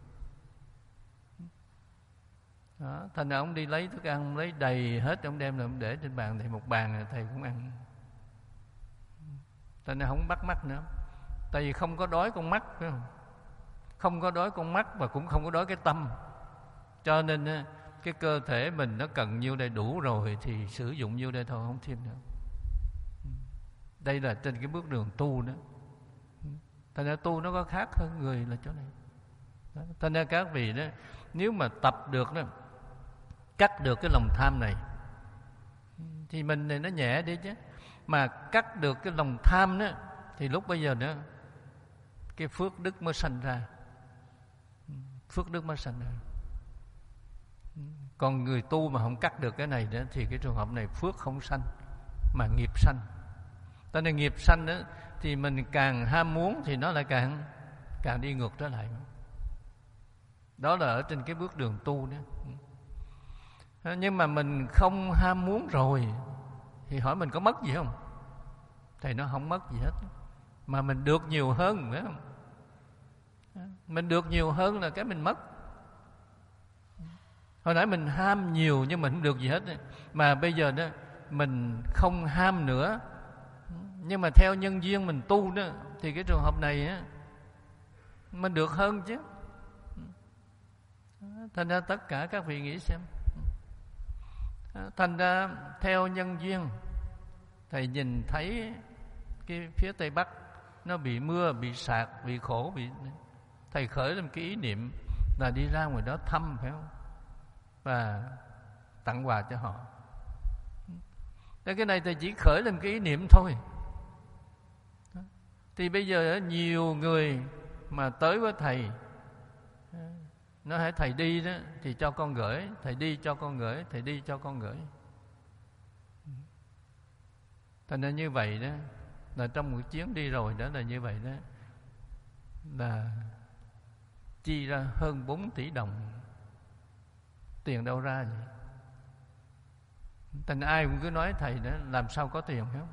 Speaker 1: Đó, thành ra ông đi lấy thức ăn, lấy đầy hết, ông đem lại ông để trên bàn thầy, một bàn thầy cũng ăn. Thành ra không bắt mắt nữa, tại vì không có đói con mắt, phải không? Không có đói con mắt và cũng không có đói cái tâm, cho nên cái cơ thể mình nó cần nhiêu đây đủ rồi thì sử dụng nhiêu đây thôi, không thêm nữa. Đây là trên cái bước đường tu đó. Thành ra tu nó có khác hơn người là chỗ này. Thành ra các vị đó, nếu mà tập được đó, cắt được cái lòng tham này thì mình này nó nhẹ đi chứ. Mà cắt được cái lòng tham đó thì lúc bây giờ đó cái phước đức mới sanh ra. Phước đức mới sanh ra. Còn người tu mà không cắt được cái này đó thì cái trường hợp này phước không sanh mà nghiệp sanh. Cho nên nghiệp sanh đó thì mình càng ham muốn thì nó lại càng càng đi ngược trở lại. Đó là ở trên cái bước đường tu đó. Nhưng mà mình không ham muốn rồi thì hỏi mình có mất gì không? Thầy nó không mất gì hết, mà mình được nhiều hơn, phải không? Mình được nhiều hơn là cái mình mất. Hồi nãy mình ham nhiều nhưng mình không được gì hết, mà bây giờ đó mình không ham nữa, Nhưng mà theo nhân duyên mình tu đó, thì cái trường hợp này á, mình được hơn chứ. Thành ra tất cả các vị nghĩ xem. Thành ra theo nhân duyên, thầy nhìn thấy cái phía Tây Bắc nó bị mưa, bị sạt, bị khổ, bị thầy khởi lên cái ý niệm là đi ra ngoài đó thăm, phải không? Và tặng quà cho họ. Thế cái này thầy chỉ khởi lên cái ý niệm thôi. Thì bây giờ nhiều người mà tới với thầy, nói hãy thầy đi đó thì cho con gửi, thầy đi cho con gửi, thầy đi cho con gửi. Thành ra như vậy đó, là trong một chuyến đi rồi đó là như vậy đó, là chi ra hơn bốn tỷ đồng. Tiền đâu ra vậy? Thành ai cũng cứ nói thầy đó, làm sao có tiền không?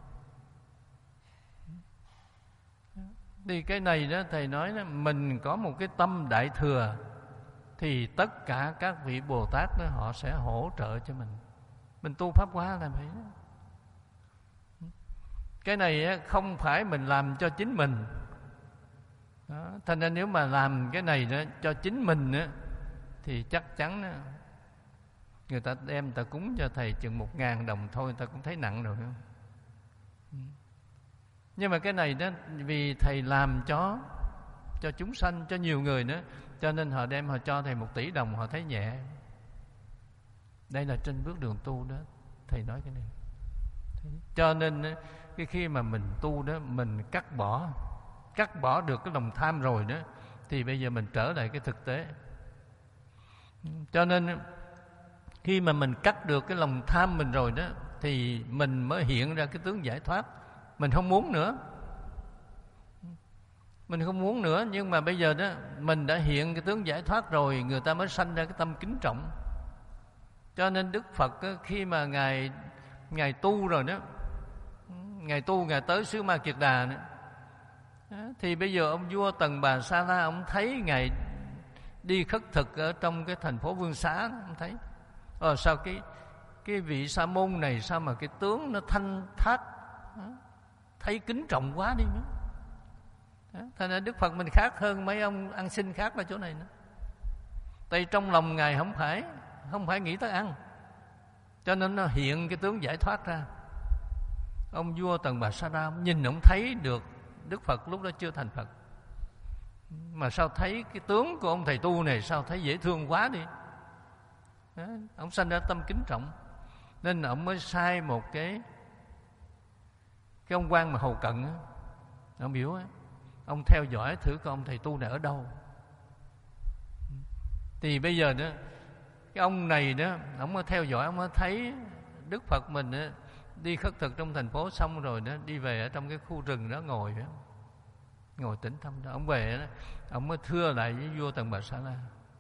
Speaker 1: Thì cái này đó thầy nói đó, mình có một cái tâm đại thừa thì tất cả các vị Bồ Tát đó họ sẽ hỗ trợ cho mình. Mình tu pháp hóa là vậy đó. Cái này không phải mình làm cho chính mình đó. Thành ra nếu mà làm cái này đó cho chính mình đó, thì chắc chắn đó, người ta đem người ta cúng cho thầy chừng một ngàn đồng thôi, người ta cũng thấy nặng rồi không? Nhưng mà cái này đó vì thầy làm cho cho chúng sanh, cho nhiều người nữa, cho nên họ đem họ cho thầy một tỷ đồng, họ thấy nhẹ. Đây là trên bước đường tu đó, thầy nói cái này. Cho nên cái khi mà mình tu đó, mình cắt bỏ cắt bỏ được cái lòng tham rồi đó, thì bây giờ mình trở lại cái thực tế. Cho nên khi mà mình cắt được cái lòng tham mình rồi đó, thì mình mới hiện ra cái tướng giải thoát. Mình không muốn nữa, mình không muốn nữa, nhưng mà bây giờ đó mình đã hiện cái tướng giải thoát rồi, người ta mới sanh ra cái tâm kính trọng. Cho nên Đức Phật đó, khi mà ngài ngài tu rồi đó, ngài tu ngài tới xứ Ma Kiệt Đà nữa, thì bây giờ ông vua Tần Bà Sa La, ông thấy ngài đi khất thực ở trong cái thành phố Vương Xá đó, ông thấy ờ, sao cái cái vị sa môn này sao mà cái tướng nó thanh thoát, thấy kính trọng quá đi nữa. Thành ra Đức Phật mình khác hơn mấy ông ăn xin khác ở chỗ này nữa. Tại trong lòng ngài không phải không phải nghĩ tới ăn, cho nên nó hiện cái tướng giải thoát ra. Ông vua Tần Bà Sa La nhìn ông thấy được Đức Phật lúc đó chưa thành Phật, mà sao thấy cái tướng của ông thầy tu này sao thấy dễ thương quá đi. Đó, ông sanh ra tâm kính trọng, nên ông mới sai một cái cái ông quan mà hầu cận á, ông biểu á, ông theo dõi thử coi ông thầy tu này ở đâu. Thì bây giờ đó cái ông này đó, ông mới theo dõi, ông mới thấy Đức Phật mình đó, đi khất thực trong thành phố xong rồi đó, đi về ở trong cái khu rừng đó ngồi đó, ngồi tĩnh tâm đó. Ông về đó, ông mới thưa lại với vua Tần Bà Sa La.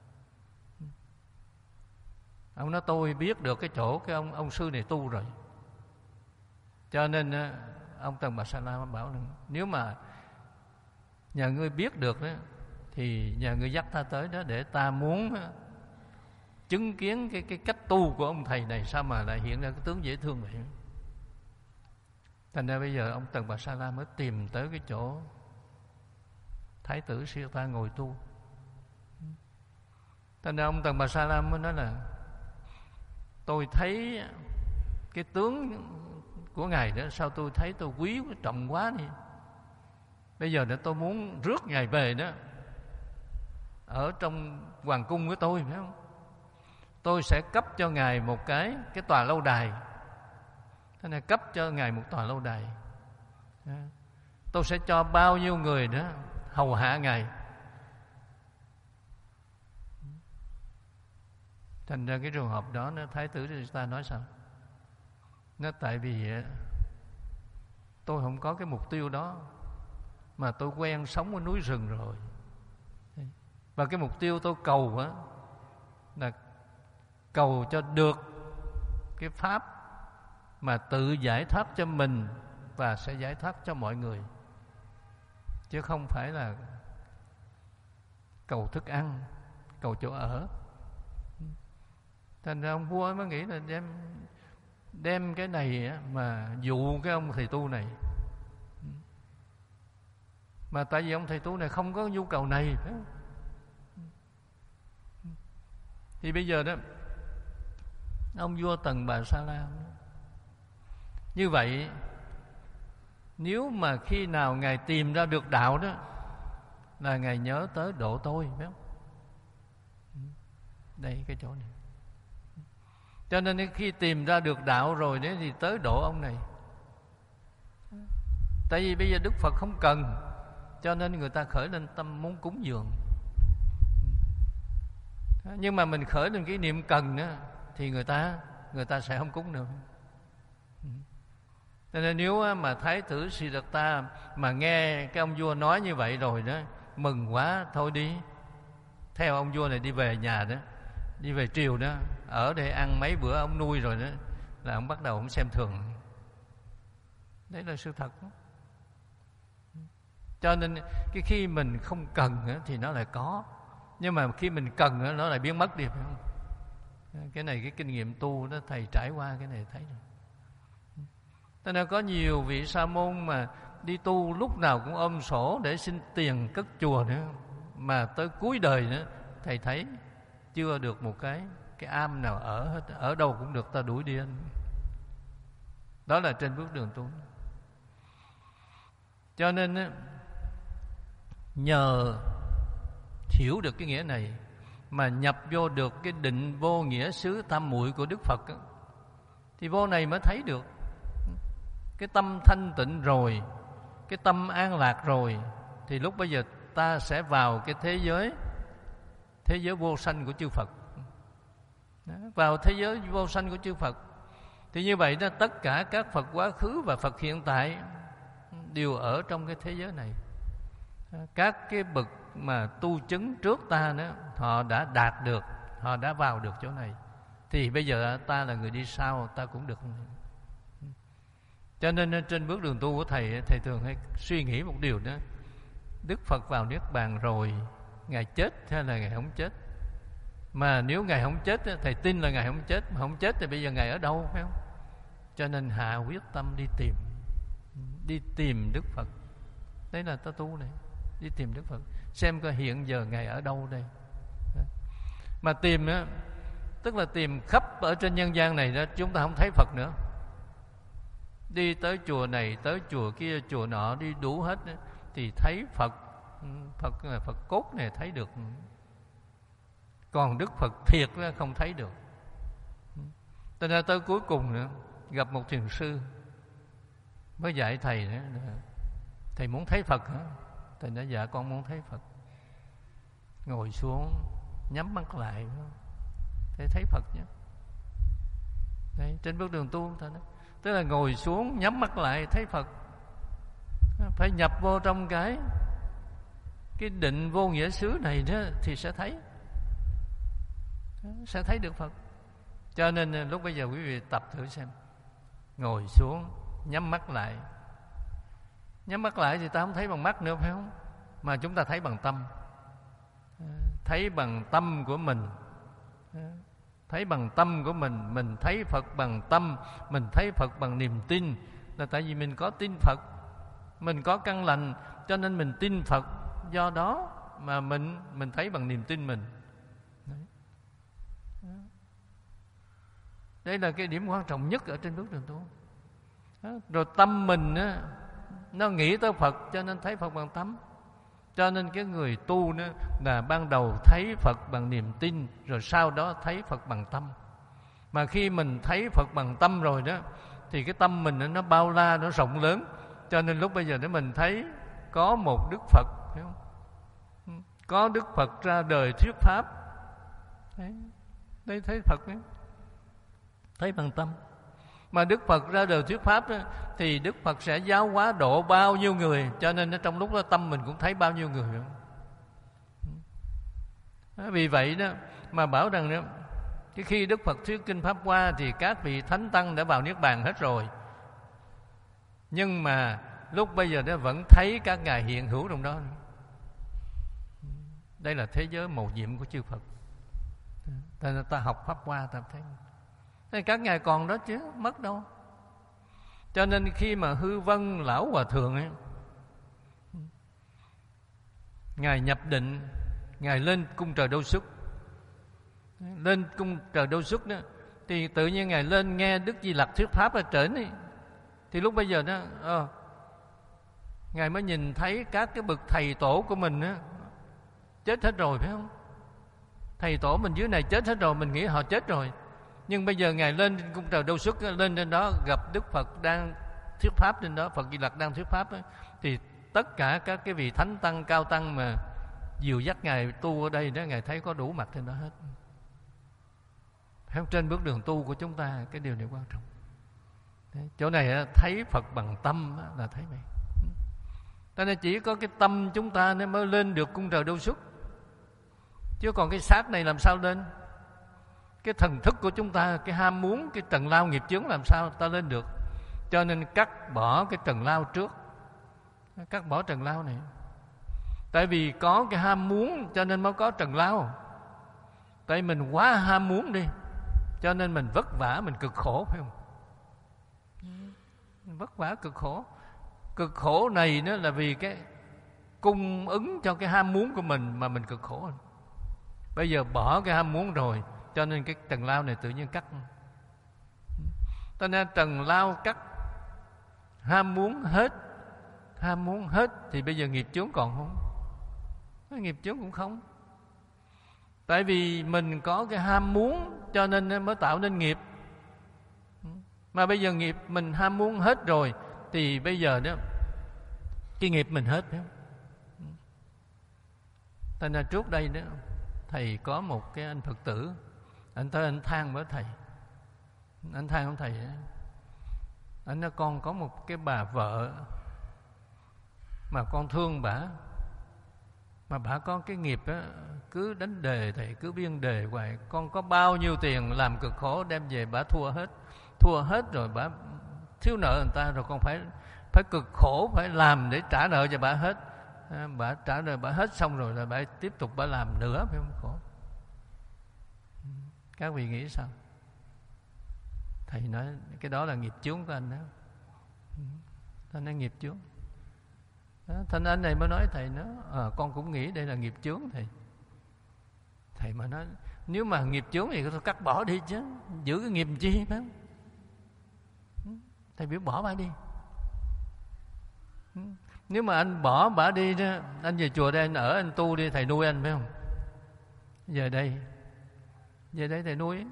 Speaker 1: Ông nói tôi biết được cái chỗ cái ông ông sư này tu rồi, cho nên đó, ông Tần Bà Sa La bảo là nếu mà nhà ngươi biết được đó, thì nhà ngươi dắt ta tới đó, để ta muốn đó, chứng kiến cái cái cách tu của ông thầy này sao mà lại hiện ra cái tướng dễ thương vậy. Thành ra bây giờ ông Tần Bà Sa La mới tìm tới cái chỗ Thái tử Siddhartha ngồi tu. Thành ra ông Tần Bà Sa La mới nói là tôi thấy cái tướng của ngài đó, sao tôi thấy tôi quý trọng quá đi. Bây giờ để tôi muốn rước ngài về đó, ở trong hoàng cung của tôi, phải không? Tôi sẽ cấp cho ngài một cái cái tòa lâu đài. Thế này cấp cho ngài một tòa lâu đài. Tôi sẽ cho bao nhiêu người đó hầu hạ ngài. Thành ra cái trường hợp đó, nó Thái tử ta nói sao? Nó tại vì tôi không có cái mục tiêu đó, mà tôi quen sống ở núi rừng rồi. Và cái mục tiêu tôi cầu á, là cầu cho được cái pháp mà tự giải thoát cho mình và sẽ giải thoát cho mọi người, chứ không phải là cầu thức ăn, cầu chỗ ở. Thành ra ông vua mới nghĩ là đem đem cái này mà dụ cái ông thầy tu này, Mà tại vì ông thầy tu này không có nhu cầu này, phải không? Thì bây giờ đó, ông vua Tần Bà Sa La như vậy, nếu mà khi nào Ngài tìm ra được đạo đó là Ngài nhớ tới độ tôi, phải không? Đây cái chỗ này. Cho nên khi tìm ra được đạo rồi đấy thì tới độ ông này. Tại vì bây giờ Đức Phật không cần, cho nên người ta khởi lên tâm muốn cúng dường. Nhưng mà mình khởi lên cái niệm cần đó, thì người ta người ta sẽ không cúng nữa. Cho nên nếu mà Thái tử Siddhartha mà nghe cái ông vua nói như vậy rồi đó, mừng quá, thôi đi theo ông vua này đi về nhà đó, đi về triều đó, ở đây ăn mấy bữa ông nuôi rồi đó, là ông bắt đầu ông xem thường. Đấy là sự thật đó. Cho nên cái khi mình không cần thì nó lại có, nhưng mà khi mình cần nó lại biến mất đi, phải không? Cái này cái kinh nghiệm tu đó, thầy trải qua cái này thấy rồi. Cho nên có nhiều vị sa môn mà đi tu lúc nào cũng ôm sổ để xin tiền cất chùa nữa, mà tới cuối đời nữa thầy thấy chưa được một cái cái am nào ở hết, ở đâu cũng được ta đuổi đi anh. Đó là trên bước đường tu. Cho nên nhờ hiểu được cái nghĩa này mà nhập vô được cái định vô nghĩa xứ tam muội của Đức Phật đó, thì vô này mới thấy được cái tâm thanh tịnh rồi, cái tâm an lạc rồi, thì lúc bây giờ ta sẽ vào cái thế giới thế giới vô sanh của chư Phật. Đó, vào thế giới vô sanh của chư Phật thì như vậy đó, tất cả các Phật quá khứ và Phật hiện tại đều ở trong cái thế giới này. Các cái bậc mà tu chứng trước ta đó, họ đã đạt được, họ đã vào được chỗ này, thì bây giờ ta là người đi sau, ta cũng được. Cho nên trên bước đường tu của thầy, thầy thường hay suy nghĩ một điều đó: Đức Phật vào Niết Bàn rồi, Ngài chết hay là Ngài không chết? Mà nếu Ngài không chết, thầy tin là Ngài không chết. Mà không chết thì bây giờ Ngài ở đâu, phải không? Cho nên hạ quyết tâm đi tìm, đi tìm Đức Phật. Đấy là ta tu này, đi tìm Đức Phật, xem coi hiện giờ Ngài ở đâu đây. Mà tìm đó, tức là tìm khắp ở trên nhân gian này đó, chúng ta không thấy Phật nữa. Đi tới chùa này, tới chùa kia, chùa nọ, đi đủ hết đó, thì thấy Phật, Phật Phật cốt này thấy được, còn Đức Phật thiệt đó không thấy được. Cho nên tới cuối cùng nữa, gặp một thiền sư mới dạy thầy đó: thầy muốn thấy Phật hả? Thầy nói: dạ con muốn thấy Phật. Ngồi xuống, nhắm mắt lại, để thấy Phật nhé. Đấy, trên bước đường tu ta nói, tức là ngồi xuống, nhắm mắt lại, thấy Phật. Phải nhập vô trong cái cái định vô nghĩa xứ này đó thì sẽ thấy, sẽ thấy được Phật. Cho nên lúc bây giờ quý vị tập thử xem, ngồi xuống, nhắm mắt lại. Nhắm mắt lại thì ta không thấy bằng mắt nữa, phải không? Mà chúng ta thấy bằng tâm, thấy bằng tâm của mình, thấy bằng tâm của mình. Mình thấy Phật bằng tâm, mình thấy Phật bằng niềm tin, là tại vì mình có tin Phật, mình có căn lành, cho nên mình tin Phật. Do đó mà mình mình thấy bằng niềm tin mình. Đấy. Đây là cái điểm quan trọng nhất ở trên bước đường tu. Rồi tâm mình á, nó nghĩ tới Phật, cho nên thấy Phật bằng tâm. Cho nên cái người tu đó là ban đầu thấy Phật bằng niềm tin, rồi sau đó thấy Phật bằng tâm. Mà khi mình thấy Phật bằng tâm rồi đó, thì cái tâm mình nó bao la, nó rộng lớn. Cho nên lúc bây giờ nếu mình thấy có một Đức Phật, phải không? Có Đức Phật ra đời thuyết pháp, đấy, đấy thấy Phật đấy, thấy bằng tâm. Mà Đức Phật ra đời thuyết pháp đó, thì Đức Phật sẽ giáo hóa độ bao nhiêu người. Cho nên trong lúc đó tâm mình cũng thấy bao nhiêu người. Vì vậy đó mà bảo rằng đó, cái khi Đức Phật thuyết kinh pháp qua thì các vị thánh tăng đã vào Niết Bàn hết rồi. Nhưng mà lúc bây giờ đó vẫn thấy các ngài hiện hữu trong đó. Đây là thế giới mầu nhiệm của chư Phật. Ta, ta học pháp qua ta thấy nên các ngài còn đó chứ, mất đâu. Cho nên khi mà Hư Vân Lão Hòa Thượng ấy, Ngài nhập định, Ngài lên cung trời Đâu Xuất. Lên cung trời Đâu Xuất đó, thì tự nhiên Ngài lên nghe Đức Di Lặc thuyết pháp ở trển ấy. Thì lúc bây giờ đó à, Ngài mới nhìn thấy các cái bậc thầy tổ của mình đó, chết hết rồi, phải không? Thầy tổ mình dưới này chết hết rồi, mình nghĩ họ chết rồi. Nhưng bây giờ Ngài lên cung trời Đâu Xuất, lên trên đó gặp Đức Phật đang thuyết pháp trên đó, Phật Di Lặc đang thuyết pháp ấy. Thì tất cả các cái vị thánh tăng, cao tăng mà dìu dắt Ngài tu ở đây đó, Ngài thấy có đủ mặt trên đó hết. Theo trên bước đường tu của chúng ta, cái điều này quan trọng. Đấy, chỗ này thấy Phật bằng tâm là thấy vậy. Cho nên chỉ có cái tâm chúng ta nên mới lên được cung trời Đâu Xuất, chứ còn cái xác này làm sao lên? Cái thần thức của chúng ta, cái ham muốn, cái trần lao nghiệp chướng làm sao ta lên được? Cho nên cắt bỏ cái trần lao trước. Cắt bỏ trần lao này. Tại vì có cái ham muốn cho nên mới có trần lao. Tại mình quá ham muốn đi, cho nên mình vất vả, mình cực khổ, phải không? Vất vả cực khổ. Cực khổ này đó là vì cái cung ứng cho cái ham muốn của mình mà mình cực khổ. Bây giờ bỏ cái ham muốn rồi, cho nên cái trần lao này tự nhiên cắt. Cho nên trần lao cắt, ham muốn hết. Ham muốn hết thì bây giờ nghiệp chướng còn không? Cái nghiệp chướng cũng không. Tại vì mình có cái ham muốn cho nên mới tạo nên nghiệp. Mà bây giờ nghiệp mình ham muốn hết rồi, thì bây giờ đó cái nghiệp mình hết, phải không? Tại nên trước đây đó, thầy có một cái anh Phật tử, anh tới anh than với thầy. Anh than với thầy, anh nói con có một cái bà vợ mà con thương bả, mà bả có cái nghiệp á, cứ đánh đề thầy, cứ biên đề hoài. Con có bao nhiêu tiền làm cực khổ đem về bả thua hết. Thua hết rồi bả thiếu nợ người ta, rồi con phải phải cực khổ, phải làm để trả nợ cho bả hết. À, bả trả nợ bả hết xong rồi là bả tiếp tục bả làm nữa, phải không? Khổ. Các vị nghĩ sao? Thầy nói cái đó là nghiệp chướng của anh đó. Thầy nói nghiệp chướng. Thành anh này mới nói thầy nó à, con cũng nghĩ đây là nghiệp chướng thầy. Thầy mà nói nếu mà nghiệp chướng thì tôi cắt bỏ đi chứ, giữ cái nghiệp chi, phải không? Thầy biểu bỏ bả đi. Nếu mà anh bỏ bả đi đó, anh về chùa đây anh ở, anh tu đi, thầy nuôi anh, phải không? Về đây về đây thầy nuôi.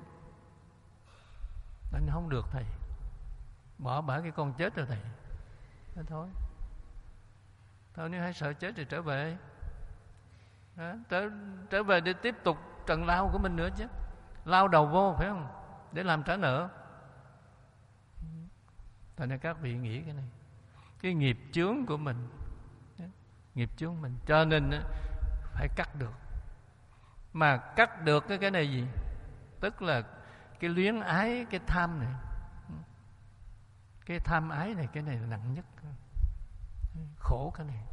Speaker 1: Anh không được thầy. Bỏ bả cái con chết rồi thầy. Thế thôi. Thôi nếu hãy sợ chết thì trở về. Đó, trở, trở về để tiếp tục trần lao của mình nữa chứ. Lao đầu vô, phải không? Để làm trả nợ. Tại nên các vị nghĩ cái này, cái nghiệp chướng của mình, nghiệp chướng mình, cho nên phải cắt được. Mà cắt được cái cái này gì? Tức là cái luyến ái, cái tham này. Cái tham ái này, cái này là nặng nhất. Khổ cái này.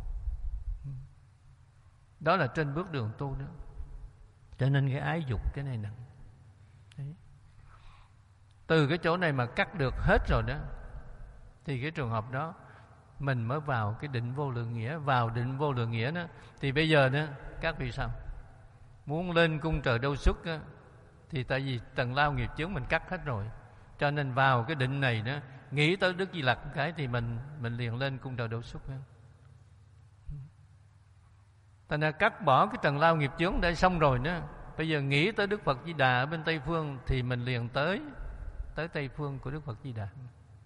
Speaker 1: Đó là trên bước đường tu đó. Cho nên cái ái dục cái này nặng. Đấy. Từ cái chỗ này mà cắt được hết rồi đó, thì cái trường hợp đó mình mới vào cái định vô lượng nghĩa. Vào định vô lượng nghĩa đó, thì bây giờ đó các vị sao? Muốn lên cung trời Đâu Xuất đó, thì tại vì tầng lao nghiệp chướng mình cắt hết rồi, cho nên vào cái định này đó, nghĩ tới Đức Di Lặc cái thì mình mình liền lên cung trời Đâu Xuất. Thành ra cắt bỏ cái trần lao nghiệp chướng đã xong rồi đó, bây giờ nghĩ tới Đức Phật Di Đà ở bên Tây Phương thì mình liền tới tới Tây Phương của Đức Phật Di Đà.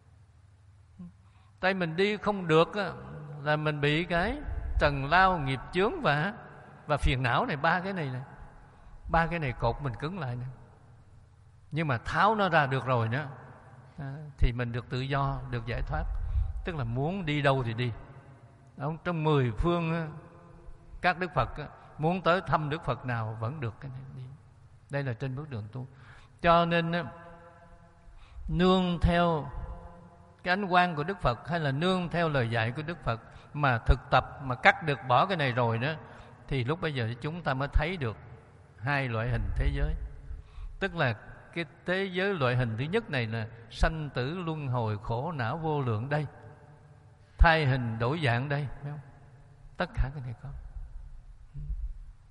Speaker 1: Tay mình đi không được là mình bị cái trần lao nghiệp chướng và và phiền não này, ba cái này này, ba cái này cột mình cứng lại nè. Nhưng mà tháo nó ra được rồi đó, thì mình được tự do, được giải thoát. Tức là muốn đi đâu thì đi. Trong mười phương các Đức Phật muốn tới thăm Đức Phật nào vẫn được cái này đi. Đây là trên bước đường tu. Cho nên nương theo cái ánh quang của Đức Phật, hay là nương theo lời dạy của Đức Phật mà thực tập, mà cắt được bỏ cái này rồi đó, thì lúc bây giờ chúng ta mới thấy được hai loại hình thế giới. Tức là cái thế giới loại hình thứ nhất này là sanh tử luân hồi khổ não vô lượng đây, thay hình đổi dạng đây, phải không? Tất cả cái này có.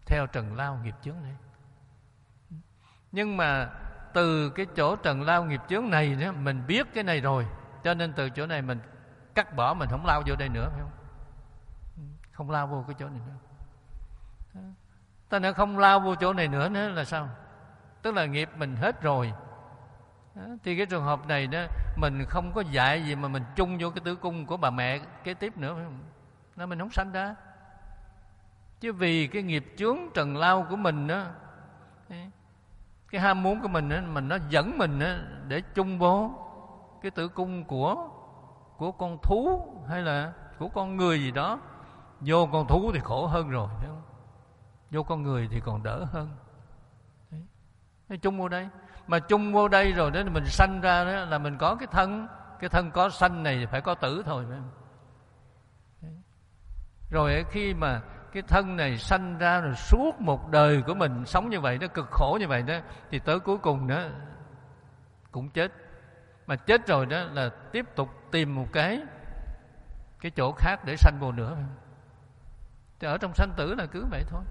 Speaker 1: theo trần lao nghiệp chướng này. Nhưng mà từ cái chỗ trần lao nghiệp chướng này đó, mình biết cái này rồi, cho nên từ chỗ này mình cắt bỏ, mình không lao vô đây nữa, phải không? Không lao vô cái chỗ này nữa. Ta nói không lao vô chỗ này nữa nữa là sao? Tức là nghiệp mình hết rồi. Đó, thì cái trường hợp này đó, mình không có dạy gì mà mình chung vô cái tử cung của bà mẹ kế tiếp nữa, phải không? Nó mình không sanh ra. Chứ vì cái nghiệp chướng trần lao của mình đó, cái ham muốn của mình đó, mình nó dẫn mình đó, để chung vô cái tử cung của của con thú hay là của con người gì đó. Vô con thú thì khổ hơn rồi, phải không? Vô con người thì còn đỡ hơn. Đấy. Nó chung vô đây. Mà chung vô đây rồi đó, mình sanh ra đó là mình có cái thân. Cái thân có sanh này phải có tử thôi, phải không? Đấy. Rồi khi mà cái thân này sanh ra rồi suốt một đời của mình sống như vậy, nó cực khổ như vậy đó, thì tới cuối cùng đó cũng chết. Mà chết rồi đó là tiếp tục tìm một cái cái chỗ khác để sanh vô nữa. Thì ở trong sanh tử là cứ vậy thôi.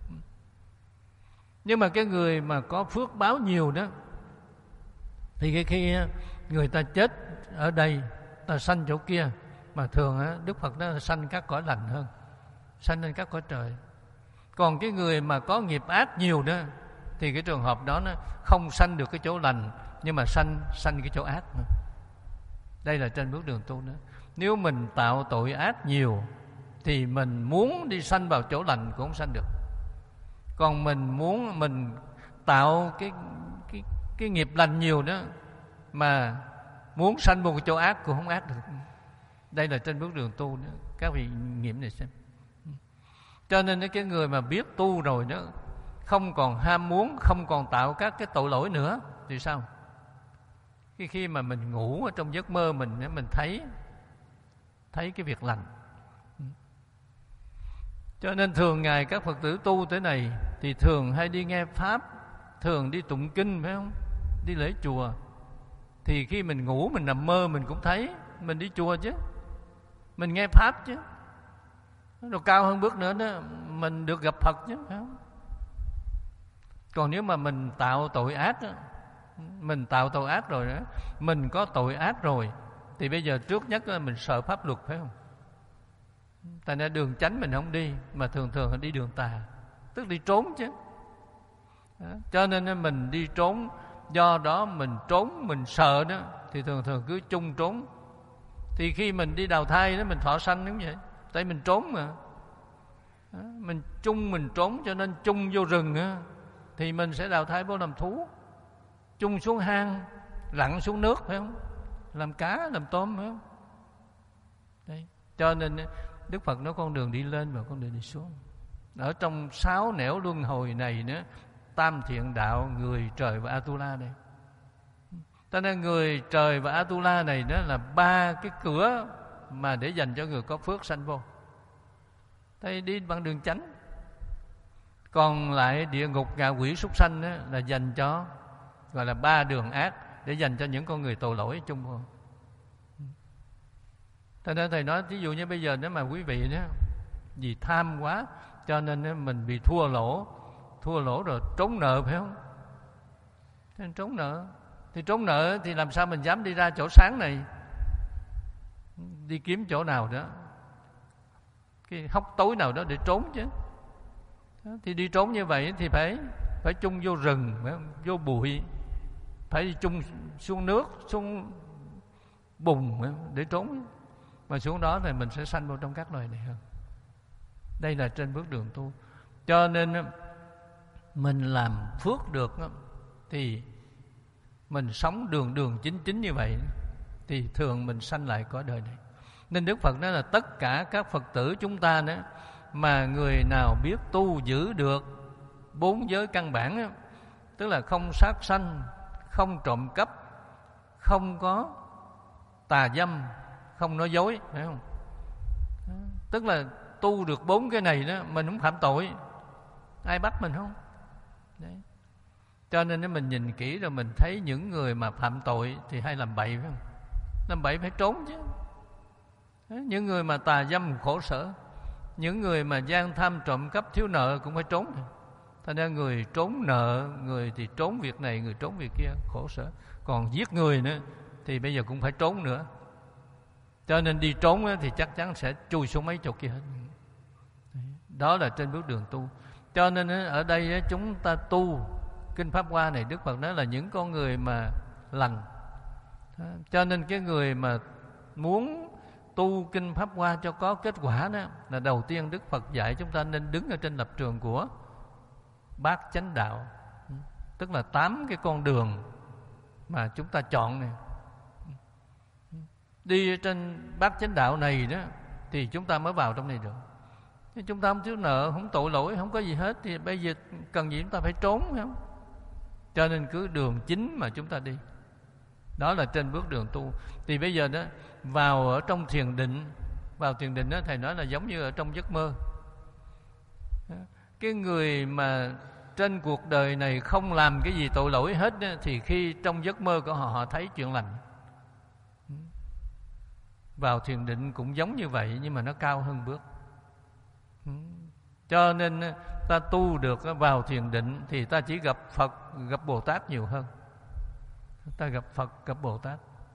Speaker 1: Nhưng mà cái người mà có phước báo nhiều đó, thì cái khi người ta chết ở đây, ta sanh chỗ kia. Mà thường á, Đức Phật nó sanh các cõi lành hơn, sanh lên các cõi trời. Còn cái người mà có nghiệp ác nhiều đó, thì cái trường hợp đó nó không sanh được cái chỗ lành, nhưng mà sanh sanh cái chỗ ác. Đây là trên bước đường tu nữa. Nếu mình tạo tội ác nhiều thì mình muốn đi sanh vào chỗ lành cũng không sanh được. Còn mình muốn mình tạo cái cái cái nghiệp lành nhiều đó, mà muốn sanh vào cái chỗ ác cũng không ác được. Đây là trên bước đường tu nữa. Các vị nghiệm này xem. Cho nên cái người mà biết tu rồi đó, không còn ham muốn, không còn tạo các cái tội lỗi nữa, thì sao? Khi khi mà mình ngủ ở trong giấc mơ mình, mình thấy thấy cái việc lành. Cho nên thường ngày các Phật tử tu tới này thì thường hay đi nghe pháp, thường đi tụng kinh, phải không? Đi lễ chùa. Thì khi mình ngủ, mình nằm mơ, mình cũng thấy mình đi chùa chứ, mình nghe pháp chứ. Rồi cao hơn bước nữa đó, mình được gặp Phật chứ, phải không? Còn nếu mà mình tạo tội ác đó, mình tạo tội ác rồi đó, mình có tội ác rồi, thì bây giờ trước nhất là mình sợ pháp luật, phải không? Tại nên đường chánh mình không đi, mà thường thường là đi đường tà, tức đi trốn chứ. Đó. Cho nên mình đi trốn, do đó mình trốn, mình sợ đó, thì thường thường cứ chung trốn. Thì khi mình đi đào thai đó, mình thọ sanh đúng vậy, tại mình trốn mà. Đó. Mình chung mình trốn, cho nên chung vô rừng đó, thì mình sẽ đào thai vô làm thú. Chung xuống hang, lặn xuống nước, phải không? Làm cá, làm tôm, phải không? Đấy. Cho nên Đức Phật nói con đường đi lên và con đường đi xuống. Ở trong sáu nẻo luân hồi này nữa, tam thiện đạo, người, trời và Atula đây. Cho nên người, trời và Atula này đó là ba cái cửa mà để dành cho người có phước sanh vô. Thế đi bằng đường chánh. Còn lại địa ngục, ngạ quỷ, súc sanh đó, là dành cho, gọi là ba đường ác, để dành cho những con người tội lỗi chung vô. Cho nên Thầy nói, ví dụ như bây giờ nếu mà quý vị đó, vì tham quá, cho nên mình bị thua lỗ, thua lỗ rồi trốn nợ, phải không? Thế nên trốn nợ, thì trốn nợ thì làm sao mình dám đi ra chỗ sáng này, đi kiếm chỗ nào đó, cái hốc tối nào đó để trốn chứ. Đó, thì đi trốn như vậy thì phải phải chung vô rừng, phải không? Vô bụi, phải đi chung xuống nước, xuống bùn để trốn. Mà xuống đó thì mình sẽ sanh vào trong các loài này hơn. Đây là trên bước đường tu. Cho nên mình làm phước được thì mình sống đường đường chính chính như vậy, thì thường mình sanh lại cõi đời này. Nên Đức Phật nói là tất cả các Phật tử chúng ta đó, mà người nào biết tu giữ được bốn giới căn bản đó, tức là không sát sanh, không trộm cắp, không có tà dâm, không nói dối, phải không? Tức là tu được bốn cái này đó, mình không phạm tội, ai bắt mình không? Đấy. Cho nên nếu mình nhìn kỹ rồi mình thấy những người mà phạm tội thì hay làm bậy, phải không? Làm bậy phải trốn chứ. Những người mà tà dâm khổ sở, Những người mà gian tham trộm cắp thiếu nợ cũng phải trốn. Thành ra người trốn nợ, người thì trốn việc này, người trốn việc kia, khổ sở. Còn giết người nữa thì bây giờ cũng phải trốn nữa. Cho nên đi trốn thì chắc chắn sẽ chui xuống mấy chỗ kia hết. Đó là trên bước đường tu. Cho nên ở đây chúng ta tu Kinh Pháp Hoa này, Đức Phật nói là những con người mà lành. Cho nên cái người mà muốn tu Kinh Pháp Hoa cho có kết quả đó, là đầu tiên Đức Phật dạy chúng ta nên đứng ở trên lập trường của bát chánh đạo. Tức là tám cái con đường mà chúng ta chọn này. Đi trên bát chánh đạo này đó thì chúng ta mới vào trong này được. Nếu chúng ta không thiếu nợ, không tội lỗi, không có gì hết thì bây giờ cần gì chúng ta phải trốn, phải không? Cho nên cứ đường chính mà chúng ta đi. Đó là trên bước đường tu. Thì bây giờ đó vào ở trong thiền định, vào thiền định đó thầy nói là giống như ở trong giấc mơ. Cái người mà trên cuộc đời này không làm cái gì tội lỗi hết đó, thì khi trong giấc mơ của họ, họ thấy chuyện lành. Vào thiền định cũng giống như vậy, nhưng mà nó cao hơn bước. Cho nên ta tu được vào thiền định thì ta chỉ gặp Phật, gặp Bồ Tát nhiều hơn. Ta gặp Phật, gặp Bồ Tát,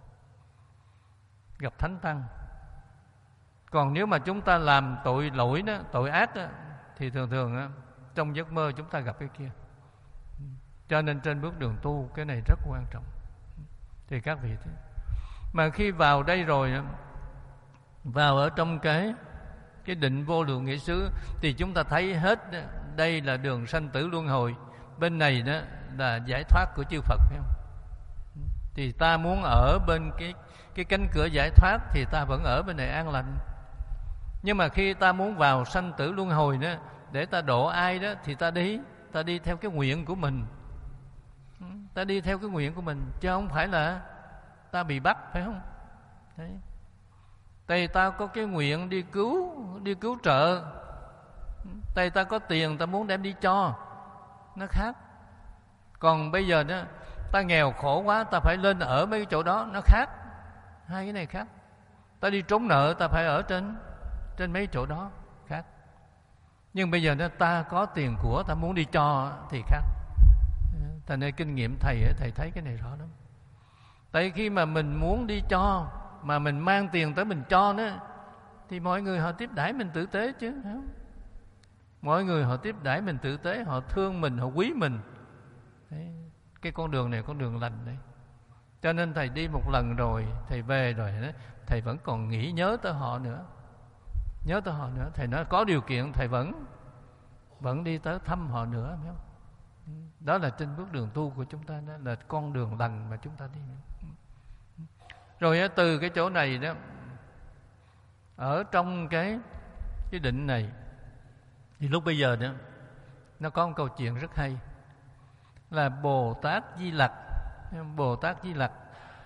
Speaker 1: gặp Thánh Tăng. Còn nếu mà chúng ta làm tội lỗi đó, tội ác đó, thì thường thường đó, trong giấc mơ chúng ta gặp cái kia. Cho nên trên bước đường tu cái này rất quan trọng. Thì các vị thế. Mà khi vào đây rồi, vào ở trong cái cái định vô lượng nghĩa xứ thì chúng ta thấy hết đây là đường sanh tử luân hồi, bên này đó là giải thoát của chư Phật, phải không? Thì ta muốn ở bên cái cái cánh cửa giải thoát thì ta vẫn ở bên này an lành. Nhưng mà khi ta muốn vào sanh tử luân hồi đó, để ta độ ai đó thì ta đi, ta đi theo cái nguyện của mình. Ta đi theo cái nguyện của mình chứ không phải là ta bị bắt, phải không? Đấy. Tại ta có cái nguyện đi cứu, đi cứu trợ. Tại ta có tiền ta muốn đem đi cho, nó khác. Còn bây giờ đó ta nghèo khổ quá, ta phải lên ở mấy cái chỗ đó, nó khác. Hai cái này khác. Ta đi trốn nợ, ta phải ở trên trên mấy chỗ đó, khác. Nhưng bây giờ đó ta có tiền của, ta muốn đi cho thì khác. Thành nên kinh nghiệm thầy thầy thấy cái này rõ lắm. Tại khi mà mình muốn đi cho, mà mình mang tiền tới mình cho nữa, thì mọi người họ tiếp đãi mình tử tế chứ, không? Mọi người họ tiếp đãi mình tử tế, họ thương mình, họ quý mình. Đấy. Cái con đường này con đường lành đấy. Cho nên thầy đi một lần rồi, thầy về rồi đó, thầy vẫn còn nghĩ nhớ tới họ nữa, nhớ tới họ nữa. Thầy nói có điều kiện thầy vẫn vẫn đi tới thăm họ nữa, phải không? Đó là trên bước đường tu của chúng ta, đó là con đường lành mà chúng ta đi. Rồi từ cái chỗ này đó, ở trong cái cái định này, thì lúc bây giờ đó nó có một câu chuyện rất hay, là Bồ Tát Di Lặc, Bồ Tát Di Lặc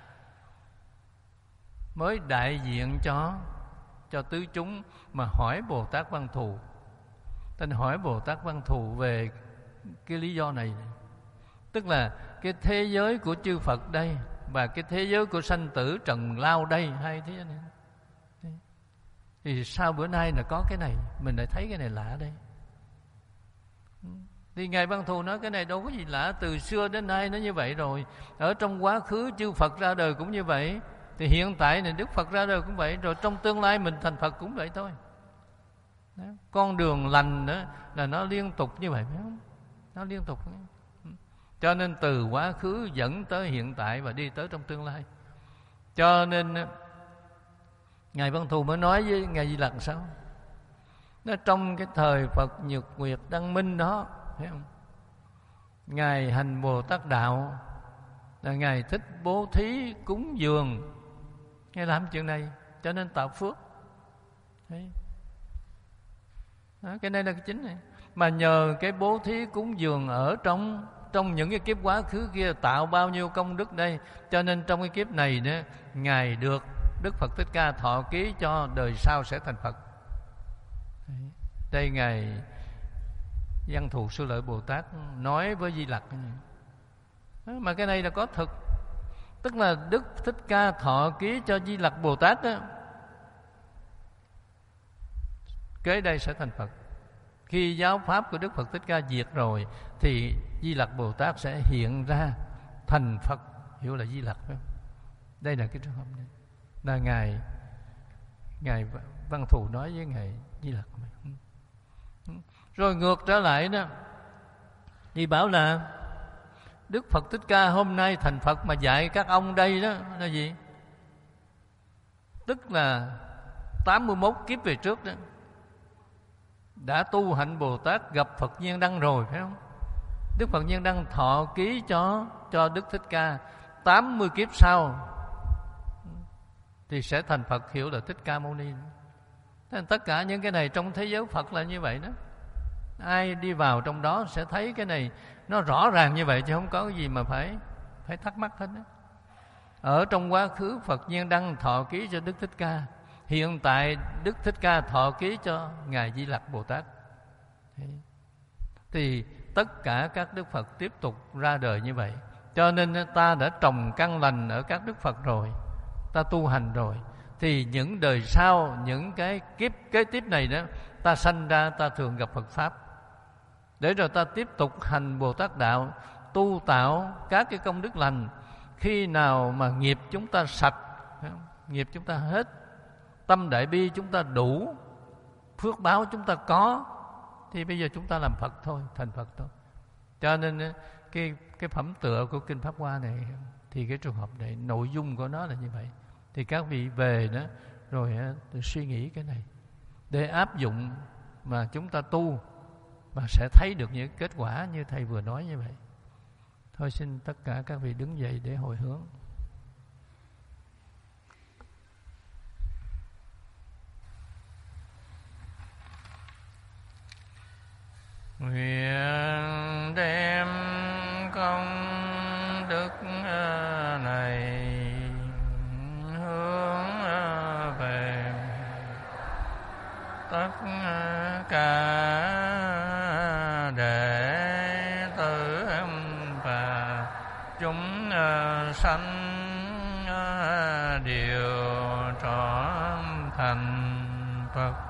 Speaker 1: mới đại diện cho cho tứ chúng mà hỏi Bồ Tát Văn Thù. Tên hỏi Bồ Tát Văn Thù về cái lý do này, tức là cái thế giới của chư Phật đây và cái thế giới của sanh tử trần lao đây, hai thế giới này, thì sao bữa nay là có cái này, mình lại thấy cái này lạ đây. Thì Ngài Văn Thù nói cái này đâu có gì lạ, từ xưa đến nay nó như vậy rồi. Ở trong quá khứ chư Phật ra đời cũng như vậy, thì hiện tại này Đức Phật ra đời cũng vậy, rồi trong tương lai mình thành Phật cũng vậy thôi. Đó. Con đường lành đó là nó liên tục như vậy, phải không? Nó liên tục. Cho nên từ quá khứ dẫn tới hiện tại và đi tới trong tương lai. Cho nên Ngài Văn Thù mới nói với Ngài Di Lặc sao? Nó trong cái thời Phật Nhật Nguyệt Đăng Minh đó, thấy không? Ngài hành Bồ Tát đạo là Ngài thích bố thí cúng dường, Ngài làm chuyện này cho nên tạo phước. Đấy. Đó, cái này là cái chính này. Mà nhờ cái bố thí cúng dường ở trong trong những cái kiếp quá khứ kia tạo bao nhiêu công đức đây, cho nên trong cái kiếp này đó, Ngài được Đức Phật Thích Ca thọ ký cho đời sau sẽ thành Phật. Đấy. Đây Ngài Văn Thù Sư Lợi Bồ Tát nói với Di Lặc. Đó, mà cái này là có thực, tức là Đức Thích Ca thọ ký cho Di Lặc Bồ Tát đó. kế đây sẽ thành Phật. Khi giáo pháp của Đức Phật Thích Ca diệt rồi thì Di Lặc Bồ Tát sẽ hiện ra thành Phật, hiểu là Di Lặc phải không? Đây là cái trường hợp này, là ngài ngài Văn Thù nói với ngài Di Lặc. Rồi ngược trở lại đó thì bảo là Đức Phật Thích Ca hôm nay thành Phật mà dạy các ông đây đó là gì? Tức là tám mươi mốt kiếp về trước đó đã tu hạnh Bồ Tát, gặp Phật Nhiên Đăng rồi phải không? Đức Phật Nhiên Đăng thọ ký cho cho Đức Thích Ca, tám mươi kiếp sau thì sẽ thành Phật, hiểu là Thích Ca Mâu Ni. Nên tất cả những cái này trong thế giới Phật là như vậy đó. Ai đi vào trong đó sẽ thấy cái này nó rõ ràng như vậy, chứ không có cái gì mà phải phải thắc mắc hết đó. Ở trong quá khứ Phật Nhiên Đăng thọ ký cho Đức Thích Ca, hiện tại Đức Thích Ca thọ ký cho ngài Di Lặc Bồ Tát. Thì tất cả các Đức Phật tiếp tục ra đời như vậy. Cho nên ta đã trồng căn lành ở các Đức Phật rồi, ta tu hành rồi, thì những đời sau, những cái kiếp kế tiếp này đó, ta sanh ra ta thường gặp Phật Pháp, để rồi ta tiếp tục hành Bồ Tát Đạo, tu tạo các cái công đức lành. Khi nào mà nghiệp chúng ta sạch, nghiệp chúng ta hết, tâm đại bi chúng ta đủ, phước báo chúng ta có, thì bây giờ chúng ta làm Phật thôi, thành Phật thôi. Cho nên cái, cái phẩm tựa của Kinh Pháp Hoa này, thì cái trường hợp này, nội dung của nó là như vậy. Thì các vị về đó rồi suy nghĩ cái này để áp dụng mà chúng ta tu, và sẽ thấy được những kết quả như thầy vừa nói như vậy. Thôi xin tất cả các vị đứng dậy để hồi hướng. Nguyện đem công đức này hướng về tất cả đệ tử và chúng sanh đều trọn thành Phật.